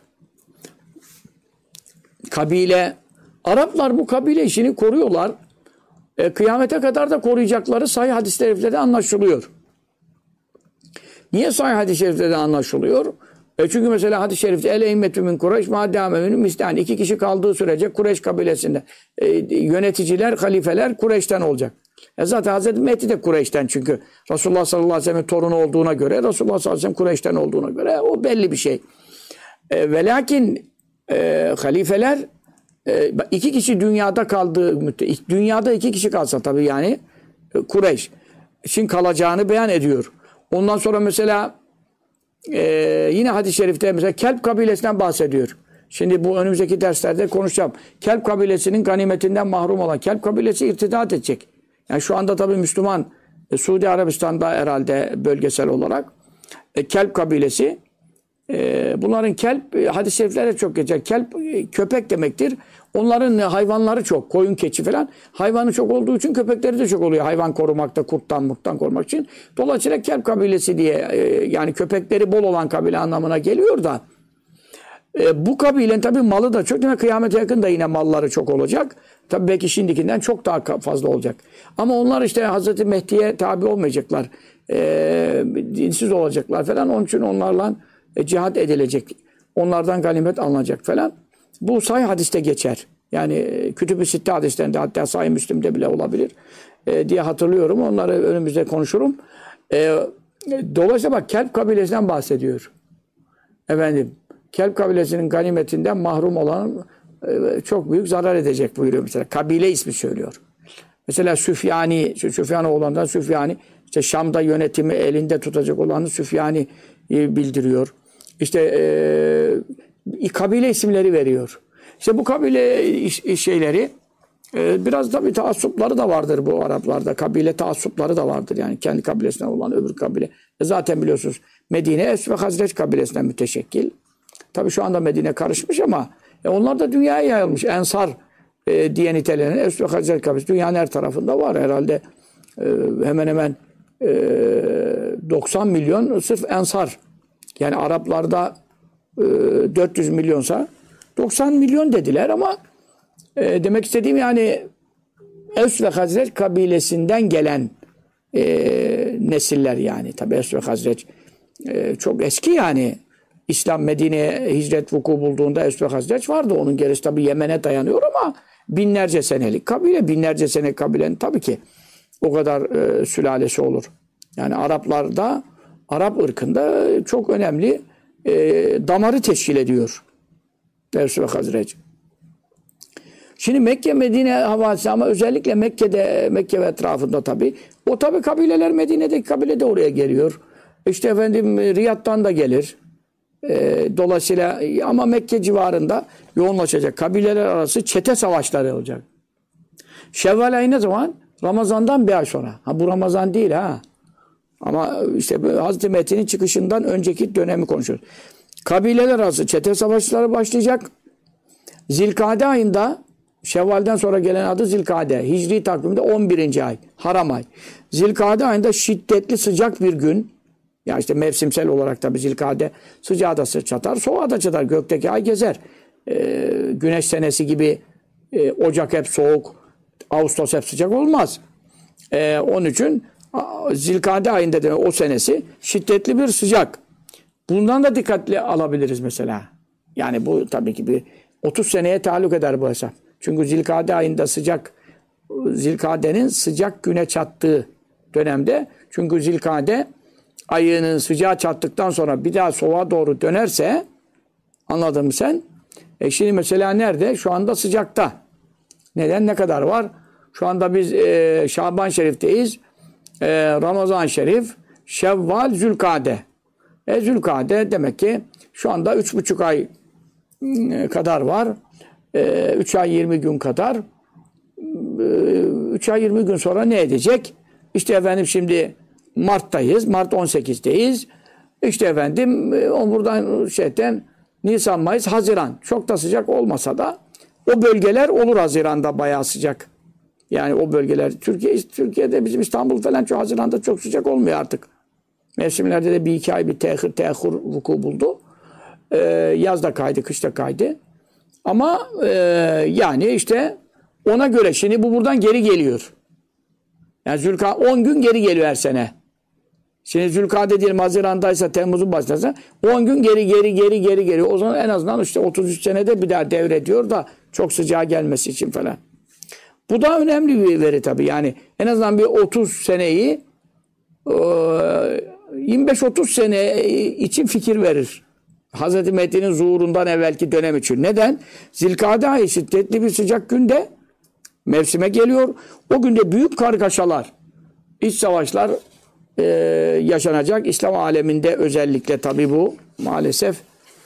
Kabile. Araplar bu kabile işini koruyorlar. Kıyamete kadar da koruyacakları sahih hadis-i şeriflerde anlaşılıyor. Niye sahih hadis-i şeriflerde anlaşılıyor? Çünkü mesela hadis-i şerifte el-eimmetü min Kureyş mâdâmevünün mislan. 2 kişi kaldığı sürece Kureyş kabilesinde yöneticiler, halifeler Kureyş'ten olacak. Zaten Hazreti Mehdi de Kureyş'ten çünkü Resulullah sallallahu aleyhi ve sellem'in torunu olduğuna göre, Resulullah sallallahu aleyhi ve sellem Kureyş'ten olduğuna göre o belli bir şey. Ve lakin halifeler 2 kişi dünyada kaldığı müddetçe, dünyada 2 kişi kalsa tabii yani Kureyş için kalacağını beyan ediyor. Ondan sonra mesela yine hadis-i şerifte mesela Kelp kabilesinden bahsediyor. Şimdi bu önümüzdeki derslerde konuşacağım. Kelp kabilesinin ganimetinden mahrum olan Kelp kabilesi irtidat edecek. Yani şu anda tabii Müslüman Suudi Arabistan'da herhalde bölgesel olarak Kelp kabilesi bunların kelp hadis-i şeriflere çok geçer. Kelp köpek demektir. Onların hayvanları çok. Koyun, keçi falan. Hayvanı çok olduğu için köpekleri de çok oluyor. Hayvan korumakta, kurttan korumak için. Dolayısıyla kelp kabilesi diye yani köpekleri bol olan kabile anlamına geliyor da bu kabilenin tabii malı da çok. Demek kıyamete yakın da yine malları çok olacak. Tabii belki şimdikinden çok daha fazla olacak. Ama onlar işte Hazreti Mehdi'ye tabi olmayacaklar. Dinsiz olacaklar falan. Onun için onlarla cihad edilecek. Onlardan ganimet alınacak falan. Bu sahih hadiste geçer. Yani Kütüb-i Sitte hadislerinde hatta Sahih Müslim'de bile olabilir diye hatırlıyorum. Onları önümüzde konuşurum. Dolayısıyla bak Kelp kabilesinden bahsediyor. Kelp kabilesinin ganimetinden mahrum olan çok büyük zarar edecek buyuruyor mesela. Kabile ismi söylüyor. Mesela Süfyanoğlu'ndan Süfyani, işte Şam'da yönetimi elinde tutacak olanı Süfyani bildiriyor. İşte kabile isimleri veriyor. İşte bu kabile şeyleri biraz tabii taassupları da vardır bu Araplarda. Kabile taassupları da vardır. Yani kendi kabilesinden olan öbür kabile. Zaten biliyorsunuz Medine Evs ve Hazreç kabilesinden müteşekkil. Tabii şu anda Medine karışmış ama onlar da dünyaya yayılmış. Ensar diye nitelenen Evs ve Hazreç kabilesi. Dünyanın her tarafında var herhalde. Hemen hemen 90 milyon sırf Ensar. Yani Araplarda 400 milyonsa 90 milyon dediler ama demek istediğim yani Evs ve Hazreç kabilesinden gelen nesiller yani. Tabi Evs ve Hazreç çok eski yani. İslam Medine'ye hicret vuku bulduğunda Evs ve Hazreç vardı. Onun gerisi tabi Yemen'e dayanıyor ama binlerce senelik kabile. Binlerce senelik kabilenin tabii ki o kadar sülalesi olur. Yani Araplarda, Arap ırkında çok önemli damarı teşkil ediyor. Evs ve Hazreç. Şimdi Mekke, Medine havası ama özellikle Mekke ve etrafında tabii. O tabii kabileler Medine'deki kabile de oraya geliyor. İşte Riyad'dan da gelir. Dolayısıyla ama Mekke civarında yoğunlaşacak. Kabileler arası çete savaşları olacak. Şevval ayı ne zaman? Ramazan'dan bir ay sonra. Bu Ramazan değil ha. Ama işte Hazreti Mehdi'nin çıkışından önceki dönemi konuşuyoruz. Kabileler arası çete savaşları başlayacak. Zilkade ayında, Şevval'den sonra gelen adı Zilkade. Hicri takvimde 11. ay. Haram ay. Zilkade ayında şiddetli sıcak bir gün. Ya işte mevsimsel olarak tabii Zilkade sıcağı da çatar, soğuğa da çatar. Gökteki ay gezer. Güneş senesi gibi Ocak hep soğuk, Ağustos hep sıcak olmaz. Onun için Zilkade ayında da o senesi şiddetli bir sıcak. Bundan da dikkatli alabiliriz mesela. Yani bu tabii ki bir 30 seneye taalluk eder bu hesap. Çünkü Zilkade ayında Zilkade'nin sıcak güne çattığı dönemde. Çünkü Zilkade ayının sıcağı çattıktan sonra bir daha soğuğa doğru dönerse, anladın mı sen? Şimdi mesela nerede? Şu anda sıcakta. Neden? Ne kadar var? Şu anda biz Şaban Şerif'teyiz. Ramazan Şerif, Şevval, Zülkade. Zülkade demek ki şu anda 3,5 ay kadar var. 3 ay 20 gün kadar. 3 ay 20 gün sonra ne edecek? İşte efendim şimdi Mart'tayız. Mart 18'deyiz. İşte efendim buradan Nisan, Mayıs, Haziran. Çok da sıcak olmasa da o bölgeler olur Haziran'da bayağı sıcak. Yani o bölgeler. Türkiye'de bizim İstanbul falan çok Haziran'da çok sıcak olmuyor artık. Mevsimlerde de 1-2 ay bir tehir vuku buldu. Yaz da kaydı, kış da kaydı. Ama yani işte ona göre şimdi bu buradan geri geliyor. Yani 10 gün geri geliyor her sene. Şimdi Zülkade diyelim Haziran'daysa, Temmuz'un başlarsa 10 gün geri geliyor. O zaman en azından işte 33 senede bir daha devrediyor da çok sıcağa gelmesi için falan. Bu da önemli bir veri tabii. Yani en azından bir 30 seneyi 25-30 sene için fikir verir. Hazreti Mehdi'nin zuhurundan evvelki dönem için. Neden? Zilkade ayı şiddetli bir sıcak günde mevsime geliyor. O günde büyük kargaşalar, iç savaşlar yaşanacak. İslam aleminde özellikle tabii bu maalesef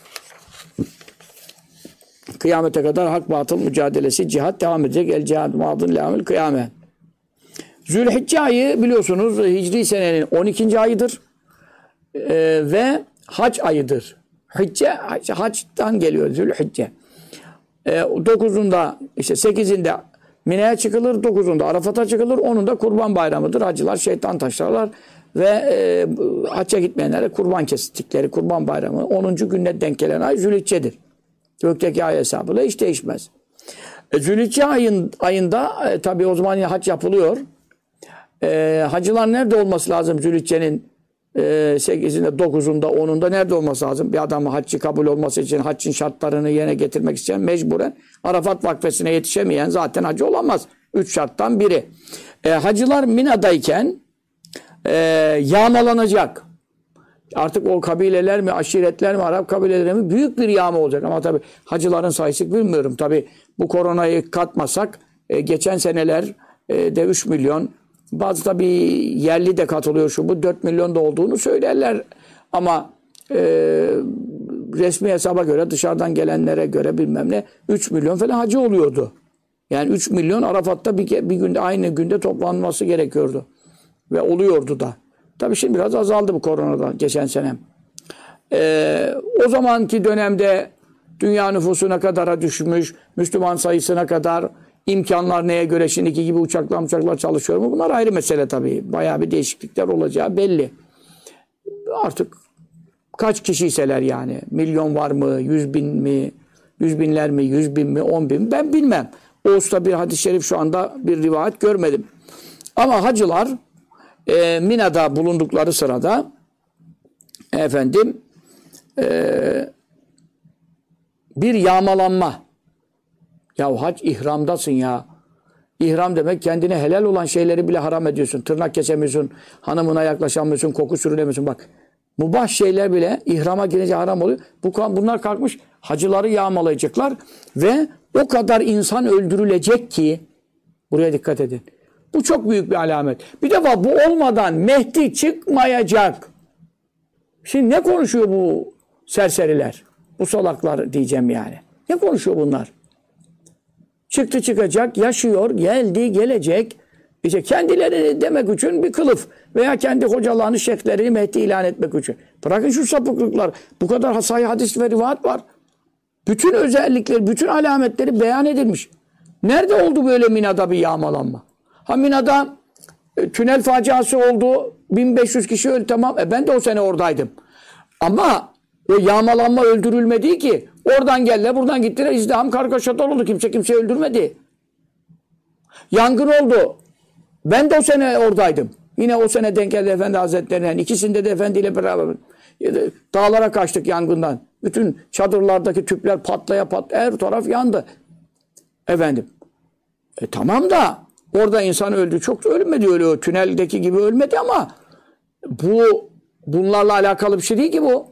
kıyamete kadar hak batıl mücadelesi, cihat devam edecek. El cihad madın lâmül kıyame. Zülhicce ayı biliyorsunuz Hicri senenin 12. ayıdır. Ve hac ayıdır. Haçtan geliyor Zülhicce. 9'unda işte 8'inde Mina'ya çıkılır, 9'unda Arafat'a çıkılır, 10'unda Kurban Bayramı'dır. Hacılar şeytan taşlarlar ve hacca gitmeyenlere kurban kestikleri Kurban Bayramı 10. gününe denk gelen ay Zülhicce'dir. Gökteki ay hesabıyla hiç değişmez. Zülhicce ayında tabii o zaman hac yapılıyor. Hacılar nerede olması lazım Zülhicce'nin 8'inde, 9'unda, 10'unda nerede olması lazım? Bir adamın haccı kabul olması için, haccın şartlarını yerine getirmek isteyen mecburen Arafat vakfesine yetişemeyen zaten hacı olamaz. 3 şarttan biri. Hacılar Mina'dayken yağmalanacak. Artık o kabileler mi, aşiretler mi, Arap kabileleri mi büyük bir yağma olacak. Ama tabii hacıların sayısı bilmiyorum. Tabii bu koronayı katmasak geçen seneler de 3 milyon, bazı tabii yerli de katılıyor bu 4 milyon da olduğunu söylerler. Ama resmi hesaba göre, dışarıdan gelenlere göre bilmem ne 3 milyon falan hacı oluyordu. Yani 3 milyon Arafat'ta bir günde, aynı günde toplanması gerekiyordu. Ve oluyordu da. Tabii şimdi biraz azaldı bu koronadan geçen sene. O zamanki dönemde dünya nüfusu ne kadara düşmüş, Müslüman sayısına kadar, imkanlar neye göre, şimdiki gibi uçaklar çalışıyor mu? Bunlar ayrı mesele tabii. Bayağı bir değişiklikler olacağı belli. Artık kaç kişiyseler yani. Milyon var mı? 100 bin mi? 100 binler mi? 100 bin mi? 10 bin mi? Ben bilmem. O usta bir hadis-i şerif şu anda bir rivayet görmedim. Ama hacılar Mina'da bulundukları sırada bir yağmalanma. Ya hac ihramdasın ya. İhram demek kendine helal olan şeyleri bile haram ediyorsun. Tırnak kesemiyorsun, hanımına yaklaşamıyorsun, koku sürünemiyorsun. Bak, mubah şeyler bile ihrama girince haram oluyor. Bunlar kalkmış hacıları yağmalayacaklar ve o kadar insan öldürülecek ki, buraya dikkat edin. Bu çok büyük bir alamet. Bir defa bu olmadan Mehdi çıkmayacak. Şimdi ne konuşuyor bu serseriler? Bu salaklar diyeceğim yani. Ne konuşuyor bunlar? Çıktı çıkacak, yaşıyor, geldi, gelecek. İşte kendilerini demek için bir kılıf veya kendi hocalarını, şeyhlerini Mehdi ilan etmek için. Bırakın şu sapıklıklar. Bu kadar sahih hadis ve rivayet var. Bütün özellikleri, bütün alametleri beyan edilmiş. Nerede oldu böyle Mina'da bir yağmalanma? Ha Mina'da tünel faciası oldu. 1500 kişi öldü, tamam. Ben de o sene oradaydım. Ama o yağmalanma öldürülmedi ki. Oradan geldiler, buradan gittiler. İzdiham kargaşadan oldu. Kimse kimseyi öldürmedi. Yangın oldu. Ben de o sene oradaydım. Yine o sene denk geldi Efendi Hazretleri'nden. İkisinde de Efendi ile beraber dağlara kaçtık yangından. Bütün çadırlardaki tüpler patlaya her taraf yandı. Efendim. Tamam da orada insan öldü. Çok ölmedi öyle. O tüneldeki gibi ölmedi ama bunlarla alakalı bir şey değil ki bu.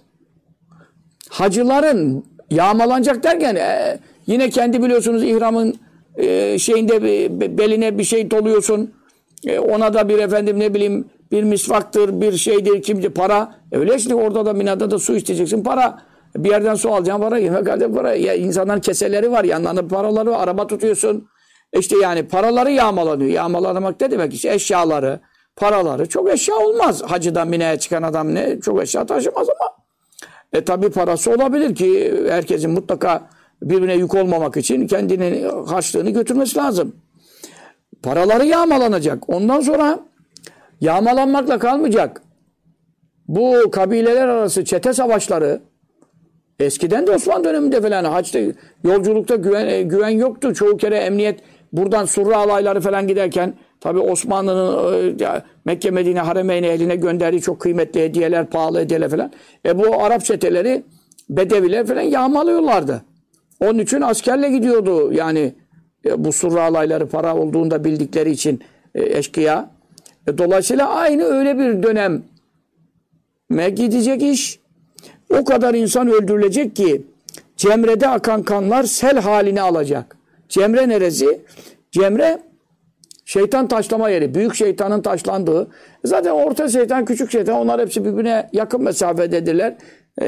Hacıların yağmalanacak derken yine kendi biliyorsunuz ihramın şeyinde beline bir şey doluyorsun. Ona da bir efendim ne bileyim bir misvaktır, bir şeydir, kimdir, para. Öyle işte orada da Mina'da da su isteyeceksin, para. Bir yerden su alacaksın, para, yemekhane para. Ya insanların keseleri var, yanlarında paraları var, araba tutuyorsun. İşte yani paraları yağmalanıyor. Yağmalamak ne demek? İşte eşyaları, paraları. Çok eşya olmaz. Hacıdan Mina'ya çıkan adam çok eşya taşımaz ama. Tabii parası olabilir ki herkesin mutlaka birbirine yük olmamak için kendinin harçlığını götürmesi lazım. Paraları yağmalanacak. Ondan sonra yağmalanmakla kalmayacak. Bu kabileler arası çete savaşları eskiden de Osmanlı döneminde falan haçta yolculukta güven yoktu. Çoğu kere emniyet buradan Surra alayları falan giderken tabii Osmanlı'nın Mekke Medine Haremeyn eline gönderdiği çok kıymetli hediyeler, pahalı hediyeler falan. Bu Arap çeteleri, Bedeviler falan yağmalıyorlardı. Onun için askerle gidiyordu yani bu Surra alayları para olduğunu da bildikleri için eşkıya. Dolayısıyla aynı öyle bir döneme gidecek iş. O kadar insan öldürülecek ki Cemre'de akan kanlar sel halini alacak. Cemre neresi? Cemre şeytan taşlama yeri. Büyük şeytanın taşlandığı. Zaten orta şeytan, küçük şeytan onlar hepsi birbirine yakın mesafededirler.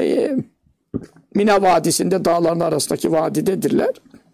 Mina Vadisi'nde dağların arasındaki vadidedirler.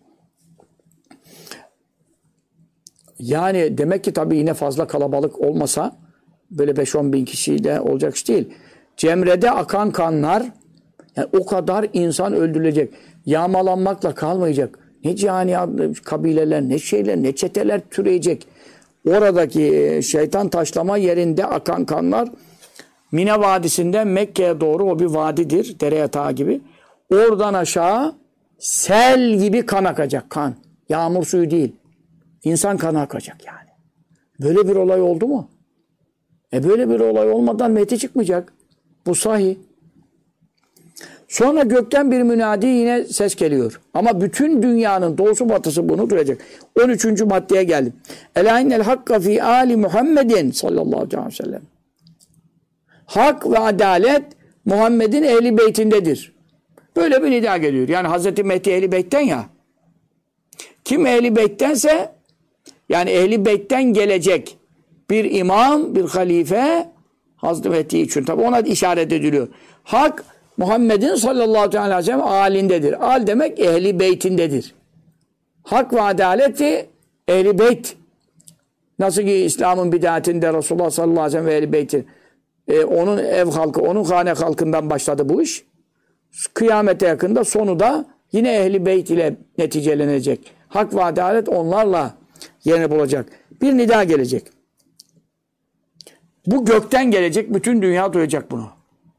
Yani demek ki tabii yine fazla kalabalık olmasa böyle 5-10 bin kişiyle olacak iş değil. Cemre'de akan kanlar yani o kadar insan öldürülecek. Yağmalanmakla kalmayacak. Ne cani kabileler, ne şeyler, ne çeteler türeyecek. Oradaki şeytan taşlama yerinde akan kanlar Mina Vadisi'nden Mekke'ye doğru o bir vadidir. Dere yatağı gibi. Oradan aşağı sel gibi kan akacak kan. Yağmur suyu değil. İnsan kanı akacak yani. Böyle bir olay oldu mu? Böyle bir olay olmadan Mehdi çıkmayacak. Bu sahih. Sonra gökten bir münadi yine ses geliyor. Ama bütün dünyanın doğusu batısı bunu duyacak. 13. maddeye geldim. Ela innel hakka fi ali Muhammedin sallallahu aleyhi ve sellem. Hak ve adalet Muhammed'in ehli beytindedir. Böyle bir nida geliyor. Yani Hazreti Mehdi ehli beytten ya. Kim ehli beyttense yani ehli beytten gelecek bir imam, bir halife Hazreti Mehdi için. Tabi ona işaret ediliyor. Hak Muhammed'in sallallahu aleyhi ve sellem alindedir. Al demek ehli beytindedir. Hak ve adaleti ehli beyt. Nasıl ki İslam'ın bid'atinde Resulullah sallallahu aleyhi ve sellem ve ehli beytin onun ev halkı, onun hane halkından başladı bu iş. Kıyamete yakında sonu da yine ehli beyt ile neticelenecek. Hak ve adalet onlarla yerini bulacak. Bir nida gelecek. Bu gökten gelecek. Bütün dünya duyacak bunu.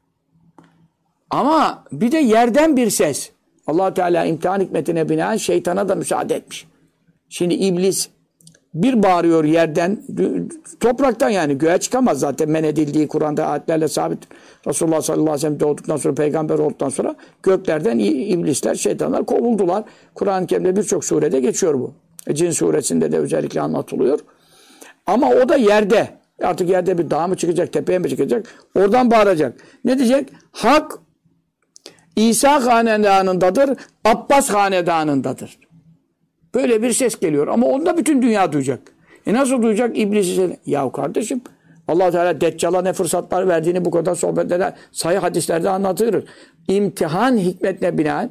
Ama bir de yerden bir ses. Allah Teala imtihan hikmetine binaen şeytana da müsaade etmiş. Şimdi iblis bir bağırıyor yerden, topraktan yani göğe çıkamaz zaten men edildiği Kur'an'da ayetlerle sabit. Resulullah sallallahu aleyhi ve sellem doğduktan sonra, peygamber olduktan sonra göklerden iblisler, şeytanlar kovuldular. Kur'an-ı Kerim'de birçok surede geçiyor bu. Cin suresinde de özellikle anlatılıyor. Ama o da yerde. Artık yerde bir dağ mı çıkacak, tepeye mi çıkacak? Oradan bağıracak. Ne diyecek? Hak İsa hanedanındadır, Abbas hanedanındadır. Böyle bir ses geliyor. Ama onu da bütün dünya duyacak. Nasıl duyacak? İblisi. Yahu kardeşim Allah Teala Deccal'a ne fırsatlar verdiğini bu kadar sohbetlerde, sahih hadislerde anlatıyoruz. İmtihan hikmetine binaen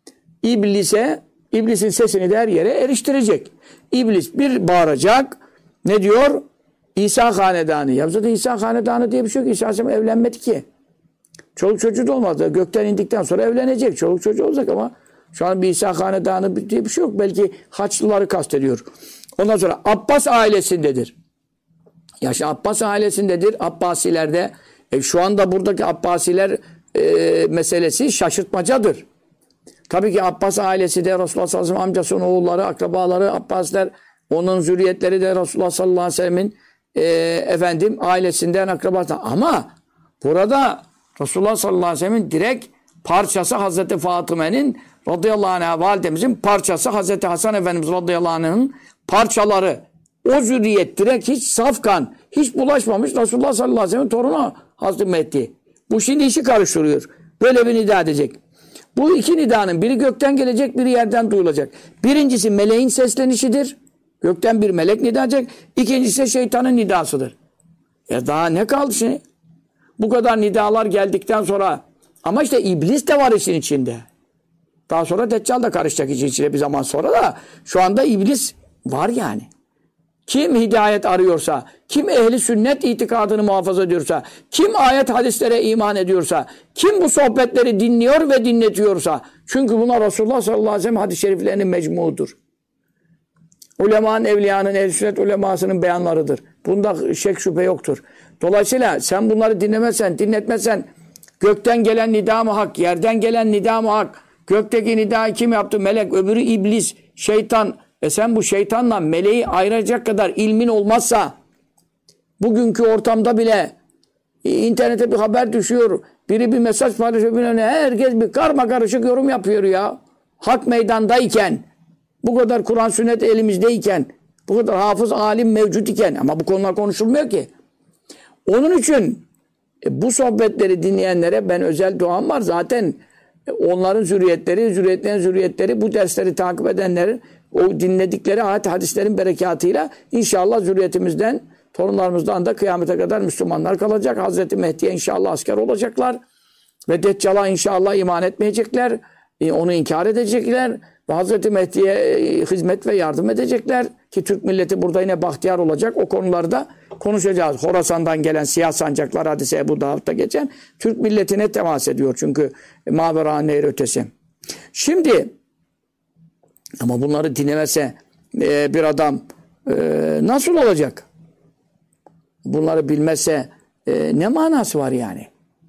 iblisin sesini de her yere eriştirecek. İblis bir bağıracak. Ne diyor? İsa hanedanı. Ya zaten İsa hanedanı diye bir şey yok. İsa Aleyhisselam evlenmedi ki. Çoluk çocuğu da olmadı. Gökten indikten sonra evlenecek. Çoluk çocuğu olacak ama şu an bir İsa hanedanı diye bir şey yok. Belki Haçlıları kastediyor. Ondan sonra Abbas ailesindedir. Ya şimdi Abbas ailesindedir. Abbasilerde şu anda buradaki Abbasiler meselesi şaşırtmacadır. Tabii ki Abbas ailesi de Resulullah sallallahu aleyhi ve sellem amcasının oğulları, akrabaları, Abbasiler, onun zürriyetleri de Resulullah sallallahu aleyhi ve sellemin ailesinden, akrabasından. Ama burada Resulullah sallallahu aleyhi ve sellemin direkt parçası Hazreti Fatıme'nin radıyallahu anh'a validemizin parçası Hazreti Hasan Efendimiz radıyallahu anh'ın parçaları. O zürriyet direkt hiç safkan, hiç bulaşmamış Resulullah sallallahu aleyhi ve sellem'in torunu Hazreti Mehdi. Bu şimdi işi karıştırıyor. Böyle bir nida edecek. Bu iki nidanın biri gökten gelecek, biri yerden duyulacak. Birincisi meleğin seslenişidir. Gökten bir melek nida edecek. İkincisi şeytanın nidasıdır. Ya daha ne kaldı şimdi? Bu kadar nidalar geldikten sonra ama işte iblis de var işin içinde. Daha sonra Deccal da karışacak işin içine bir zaman sonra da şu anda iblis var yani. Kim hidayet arıyorsa, kim ehli sünnet itikadını muhafaza ediyorsa, kim ayet hadislere iman ediyorsa, kim bu sohbetleri dinliyor ve dinletiyorsa, çünkü bunlar Resulullah sallallahu aleyhi ve sellem hadis-i şeriflerinin mecmuudur. Ulemanın, evliyanın, ehl-i sünnet ulemasının beyanlarıdır. Bunda şek şüphe yoktur. Dolayısıyla sen bunları dinlemezsen, dinletmezsen gökten gelen nida mı hak, yerden gelen nida mı hak, gökteki nidayı kim yaptı? Melek, öbürü iblis, şeytan. Sen bu şeytanla meleği ayıracak kadar ilmin olmazsa bugünkü ortamda bile internete bir haber düşüyor. Biri bir mesaj paylaşıyor. Herkes bir karma karışık yorum yapıyor ya. Hak meydandayken, bu kadar Kur'an sünnet elimizdeyken, bu kadar hafız alim mevcut iken ama bu konular konuşulmuyor ki. Onun için bu sohbetleri dinleyenlere ben özel duam var. Zaten onların zürriyetleri, zürriyetlerin zürriyetleri bu dersleri takip edenlerin o dinledikleri ayet hadislerin berekatıyla inşallah zürriyetimizden, torunlarımızdan da kıyamete kadar Müslümanlar kalacak. Hazreti Mehdi'ye inşallah asker olacaklar. Ve Deccal'a inşallah iman etmeyecekler. Onu inkar edecekler. Ve Hazreti Mehdi'ye hizmet ve yardım edecekler. Ki Türk milleti burada yine bahtiyar olacak. O konularda konuşacağız. Horasan'dan gelen siyah sancaklar hadise Ebu Davud'da geçen Türk milletine temas ediyor. Çünkü Mavera Nehir ötesi. Şimdi ama bunları dinlemezse bir adam nasıl olacak? Bunları bilmezse ne manası var yani?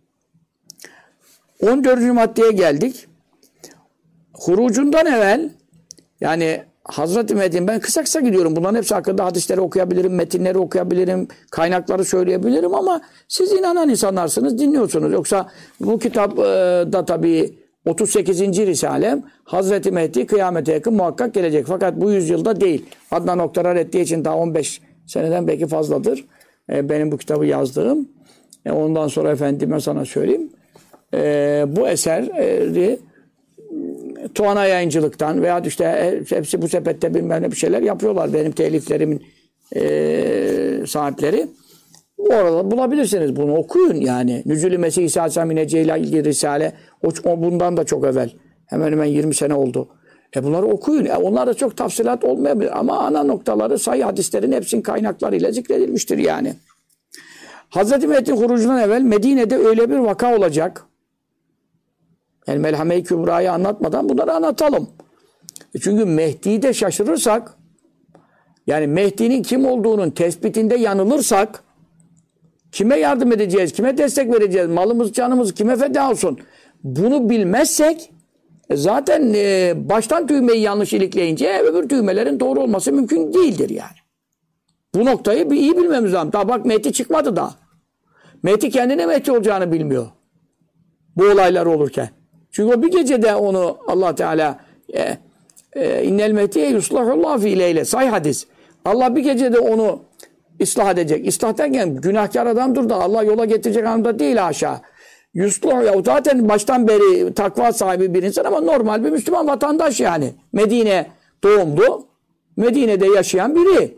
14. maddeye geldik. Hurucundan evvel yani Hazreti Mehdi'nin ben kısa kısa gidiyorum. Bunların hepsi hakkında hadisleri okuyabilirim, metinleri okuyabilirim, kaynakları söyleyebilirim ama siz inanan insanlarsınız, dinliyorsunuz. Yoksa bu kitap da tabii 38. Risalem Hazreti Mehdi kıyamete yakın muhakkak gelecek. Fakat bu yüzyılda değil. Adnan Oktar'a ettiği için daha 15 seneden belki fazladır. Benim bu kitabı yazdığım. Ondan sonra efendime sana söyleyeyim. Bu eseri Tuana Yayıncılık'tan veya işte hepsi bu sepette bilmem ne bir şeyler yapıyorlar. Benim teliflerimin sahipleri. Orada bulabilirsiniz. Bunu okuyun yani. Nüzul-i Mesih İsa Aleyhisselam ineceğiyle ilgili Risale. O bundan da çok evvel. Hemen hemen 20 sene oldu. Bunları okuyun. Onlar da çok tafsilat olmayabilir. Ama ana noktaları sahih hadislerin hepsinin kaynaklarıyla zikredilmiştir yani. Hazreti Mehdi hurucundan evvel Medine'de öyle bir vaka olacak. Yani Melhame-i Kübra'yı anlatmadan bunları anlatalım. Çünkü Mehdi'yi de şaşırırsak, yani Mehdi'nin kim olduğunun tespitinde yanılırsak, kime yardım edeceğiz, kime destek vereceğiz, malımız, canımız kime feda olsun? Bunu bilmezsek, zaten baştan düğmeyi yanlış ilikleyince öbür düğmelerin doğru olması mümkün değildir yani. Bu noktayı iyi bilmemiz lazım. Daha bak Mehdi çıkmadı daha. Mehdi kendine Mehdi olacağını bilmiyor. Bu olaylar olurken. Çünkü o bir gecede onu Allah Teala innel mehdiye yuslahullah fi leyle. Say hadis. Allah bir gecede onu ıslah edecek. İslah derken günahkar adamdır da Allah yola getirecek anlamda değil haşa. Yuslah ya zaten baştan beri takva sahibi bir insan ama normal bir Müslüman vatandaş yani. Medine doğumlu. Medine'de yaşayan biri.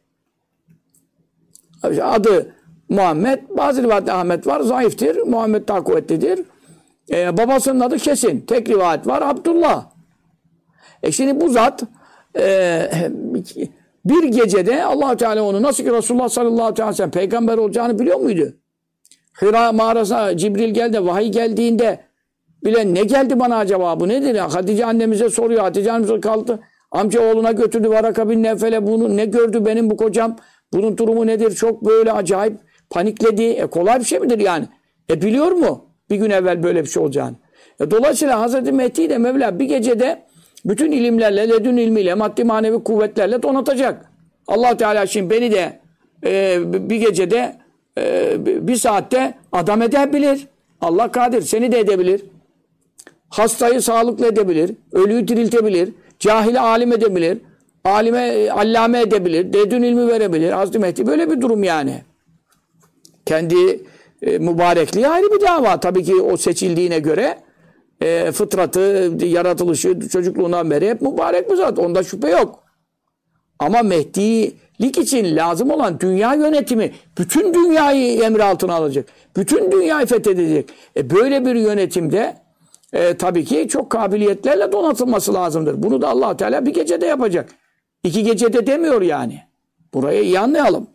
Adı Muhammed. Bazı rivayette Ahmet var. Zayıftır. Muhammed daha kuvvetlidir. Babasının adı kesin. Tek rivayet var. Abdullah. Şimdi bu zat Bir gecede Allah Teala onu, nasıl ki Resulullah sallallahu aleyhi ve sellem peygamber olacağını biliyor muydu? Hira mağarasına Cibril geldi, vahiy geldiğinde bile ne geldi bana acaba, bu nedir ya? Hatice annemize soruyor. Hatice annemize kaldı. Amca oğluna götürdü Varaka bin Nevfel'e, bunu ne gördü benim bu kocam? Bunun durumu nedir? Çok böyle acayip panikledi. Kolay bir şey midir yani? Biliyor mu? Bir gün evvel böyle bir şey olacağını. Dolayısıyla Hazreti Mehdi de Mevla bir gecede bütün ilimlerle, ledün ilmiyle, maddi manevi kuvvetlerle donatacak. Allah Teala şimdi beni de bir gecede, bir saatte adam edebilir. Allah kadir. Seni de edebilir. Hastayı sağlıklı edebilir. Ölüyü diriltebilir. Cahili alim edebilir. Alime allame edebilir. Ledün ilmi verebilir. Hazreti Mehdi böyle bir durum yani. Kendi mübarekliği ayrı bir dava. Tabii ki o seçildiğine göre fıtratı, yaratılışı çocukluğundan beri hep mübarek bir zat. Onda şüphe yok. Ama Mehdilik için lazım olan dünya yönetimi, bütün dünyayı emri altına alacak. Bütün dünyayı fethedecek. Böyle bir yönetimde tabii ki çok kabiliyetlerle donatılması lazımdır. Bunu da Allah Teala bir gecede yapacak. 2 gecede demiyor yani. Burayı iyi anlayalım.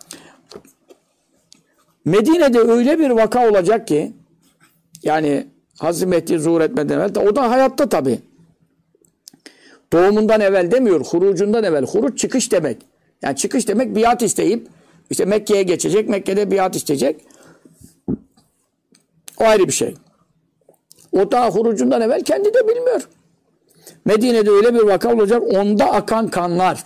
Medine'de öyle bir vaka olacak ki, yani Hazreti Mehdi zuhur etmeden evvel, o da hayatta tabii. Doğumundan evvel demiyor, hurucundan evvel. Huruç çıkış demek. Yani çıkış demek biat isteyip işte Mekke'ye geçecek, Mekke'de biat isteyecek. O ayrı bir şey. O da hurucundan evvel kendi de bilmiyor. Medine'de öyle bir vaka olacak, onda akan kanlar.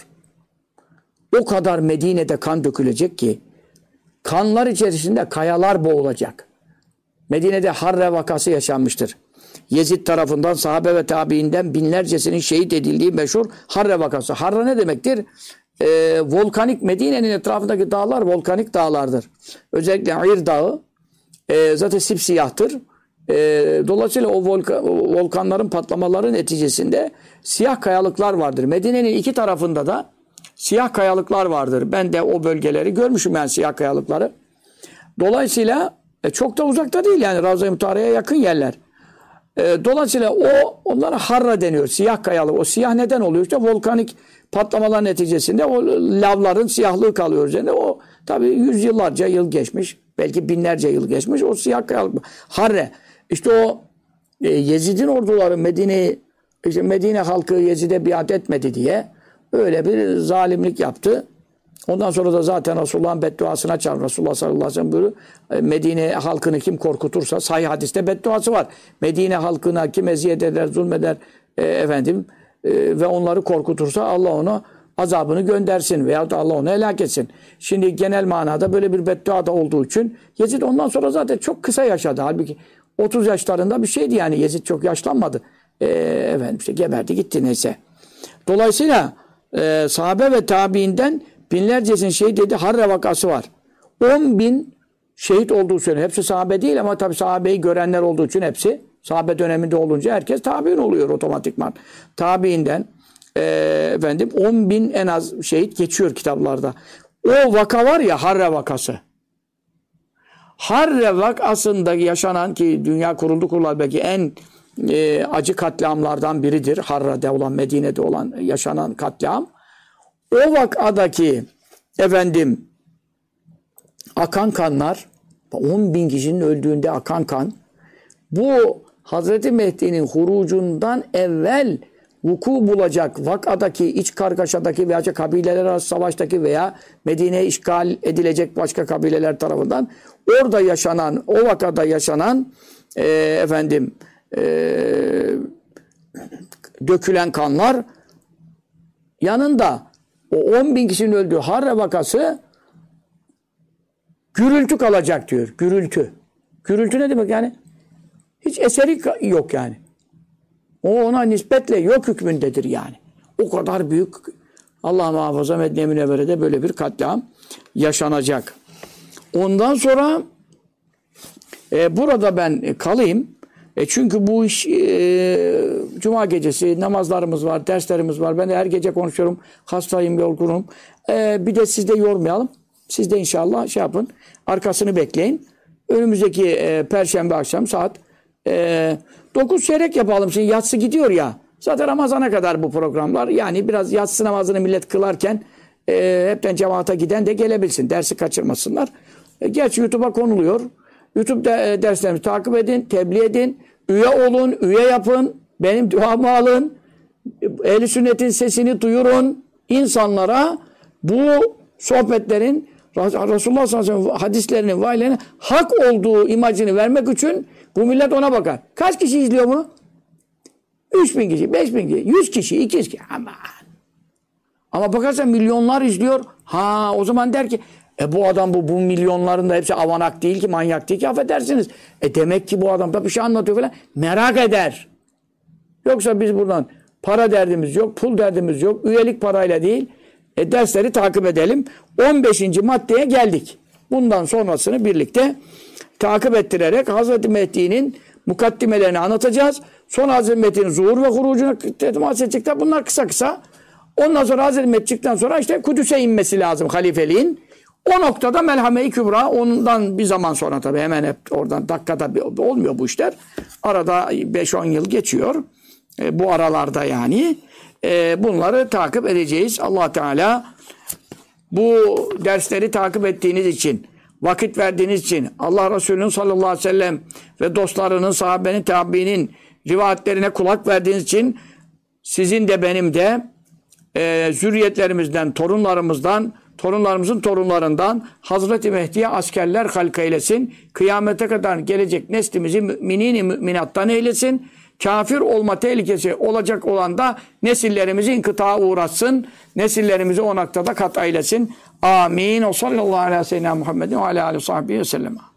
O kadar Medine'de kan dökülecek ki kanlar içerisinde kayalar boğulacak. Medine'de Harre vakası yaşanmıştır. Yezid tarafından sahabe ve tabiinden binlercesinin şehit edildiği meşhur Harre vakası. Harre ne demektir? Volkanik, Medine'nin etrafındaki dağlar volkanik dağlardır. Özellikle İr Dağı zaten sipsiyahtır. Dolayısıyla o volkanların patlamaları neticesinde siyah kayalıklar vardır. Medine'nin 2 tarafında da siyah kayalıklar vardır. Ben de o bölgeleri görmüşüm, yani siyah kayalıkları. Dolayısıyla çok da uzakta değil yani, Ravza-i Mutahara'ya yakın yerler. Dolayısıyla onlara Harra deniyor. Siyah kayalık. O siyah neden oluyor? İşte volkanik patlamalar neticesinde o lavların siyahlığı kalıyor üzerinde. O tabii yüzyıllarca yıl geçmiş. Belki binlerce yıl geçmiş. O siyah kayalık. Harre. İşte o Yezid'in orduları Medine halkı Yezid'e biat etmedi diye öyle bir zalimlik yaptı. Ondan sonra da zaten Resulullah'ın bedduasına çağırdı. Resulullah sallallahu aleyhi ve sellem buyuruyor. Medine halkını kim korkutursa, sahih hadiste bedduası var. Medine halkına kim eziyet eder, zulmeder ve onları korkutursa Allah ona azabını göndersin veyahut da Allah onu helak etsin. Şimdi genel manada böyle bir beddua da olduğu için Yezid ondan sonra zaten çok kısa yaşadı. Halbuki 30 yaşlarında bir şeydi yani. Yezid çok yaşlanmadı. İşte geberdi gitti neyse. Dolayısıyla sahabe ve tabiinden binlercesinin şehit dediği Harre vakası var. 10.000 şehit olduğu söyleniyor. Hepsi sahabe değil ama tabii sahabeyi görenler olduğu için hepsi sahabe döneminde olunca herkes tabiin oluyor otomatikman. Tabiinden 10.000 en az şehit geçiyor kitaplarda. O vaka var ya, Harre vakası. Harre vakasında yaşanan, ki dünya kurulan belki en acı katliamlardan biridir. Harre'de olan, Medine'de olan yaşanan katliam. O vakadaki akan kanlar, 10.000 kişinin öldüğünde akan kan, bu Hazreti Mehdi'nin hurucundan evvel vuku bulacak vakadaki, iç kargaşadaki veya kabileler arası savaştaki veya Medine'ye işgal edilecek başka kabileler tarafından orada yaşanan, o vakada yaşanan dökülen kanlar yanında o 10.000 kişinin öldüğü Harre vakası gürültü kalacak diyor. Gürültü. Gürültü ne demek yani? Hiç eseri yok yani. O ona nispetle yok hükmündedir yani. O kadar büyük, Allah muhafaza, Medine-i Münevvere'de böyle bir katliam yaşanacak. Ondan sonra burada ben kalayım. Çünkü bu iş cuma gecesi namazlarımız var, derslerimiz var. Ben de her gece konuşuyorum. Hastayım, yorgunum. Bir de siz de yormayalım. Siz de inşallah şey yapın. Arkasını bekleyin. Önümüzdeki Perşembe akşam saat 9 çeyrek yapalım. Şimdi yatsı gidiyor ya. Zaten Ramazan'a kadar bu programlar. Yani biraz yatsı namazını millet kılarken hepten cemaate giden de gelebilsin. Dersi kaçırmasınlar. Gerçi YouTube'a konuluyor. YouTube'da derslerimizi takip edin, tebliğ edin. Üye olun, üye yapın. Benim duamı alın. Ehl-i sünnetin sesini duyurun. İnsanlara bu sohbetlerin Resulullah sallallahu aleyhi ve sellem hadislerinin, vahiylerinin hak olduğu imajını vermek için bu millet ona bakar. Kaç kişi izliyor bunu? 3.000 kişi, 5.000 kişi, 100 kişi, 200 kişi. Aman. Ama bakarsan milyonlar izliyor. Ha, o zaman der ki bu adam bu milyonların da hepsi avanak değil ki, manyak değil ki, affedersiniz. Demek ki bu adam da bir şey anlatıyor falan. Merak eder. Yoksa biz buradan para derdimiz yok, pul derdimiz yok. Üyelik parayla değil. Dersleri takip edelim. 15. maddeye geldik. Bundan sonrasını birlikte takip ettirerek Hazreti Mehdi'nin mukaddimelerini anlatacağız. Sonra Hazreti Mehdi'nin zuhur ve hurucuna temas edecekler. Bunlar kısa kısa. Ondan sonra Hazreti Mehdi çıktıktan sonra işte Kudüs'e inmesi lazım halifeliğin. O noktada Melhame-i Kübra, ondan bir zaman sonra tabii hemen hep oradan dakikada olmuyor bu işler. Arada 5-10 yıl geçiyor. Bu aralarda yani. Bunları takip edeceğiz. Allah Teala bu dersleri takip ettiğiniz için, vakit verdiğiniz için, Allah Resulü'nün sallallahu aleyhi ve sellem ve dostlarının, sahabenin, tabiinin rivayetlerine kulak verdiğiniz için sizin de benim de zürriyetlerimizden, torunlarımızdan, torunlarımızın torunlarından Hazreti Mehdi'ye askerler halk eylesin. Kıyamete kadar gelecek neslimizi müminin müminattan eylesin. Kafir olma tehlikesi olacak olan da nesillerimizi inkıtağa uğratsın. Nesillerimizi o noktada kat eylesin. Amin. O sallallahu aleyhi ve sellem Muhammedin ve aleyhi ve sellem.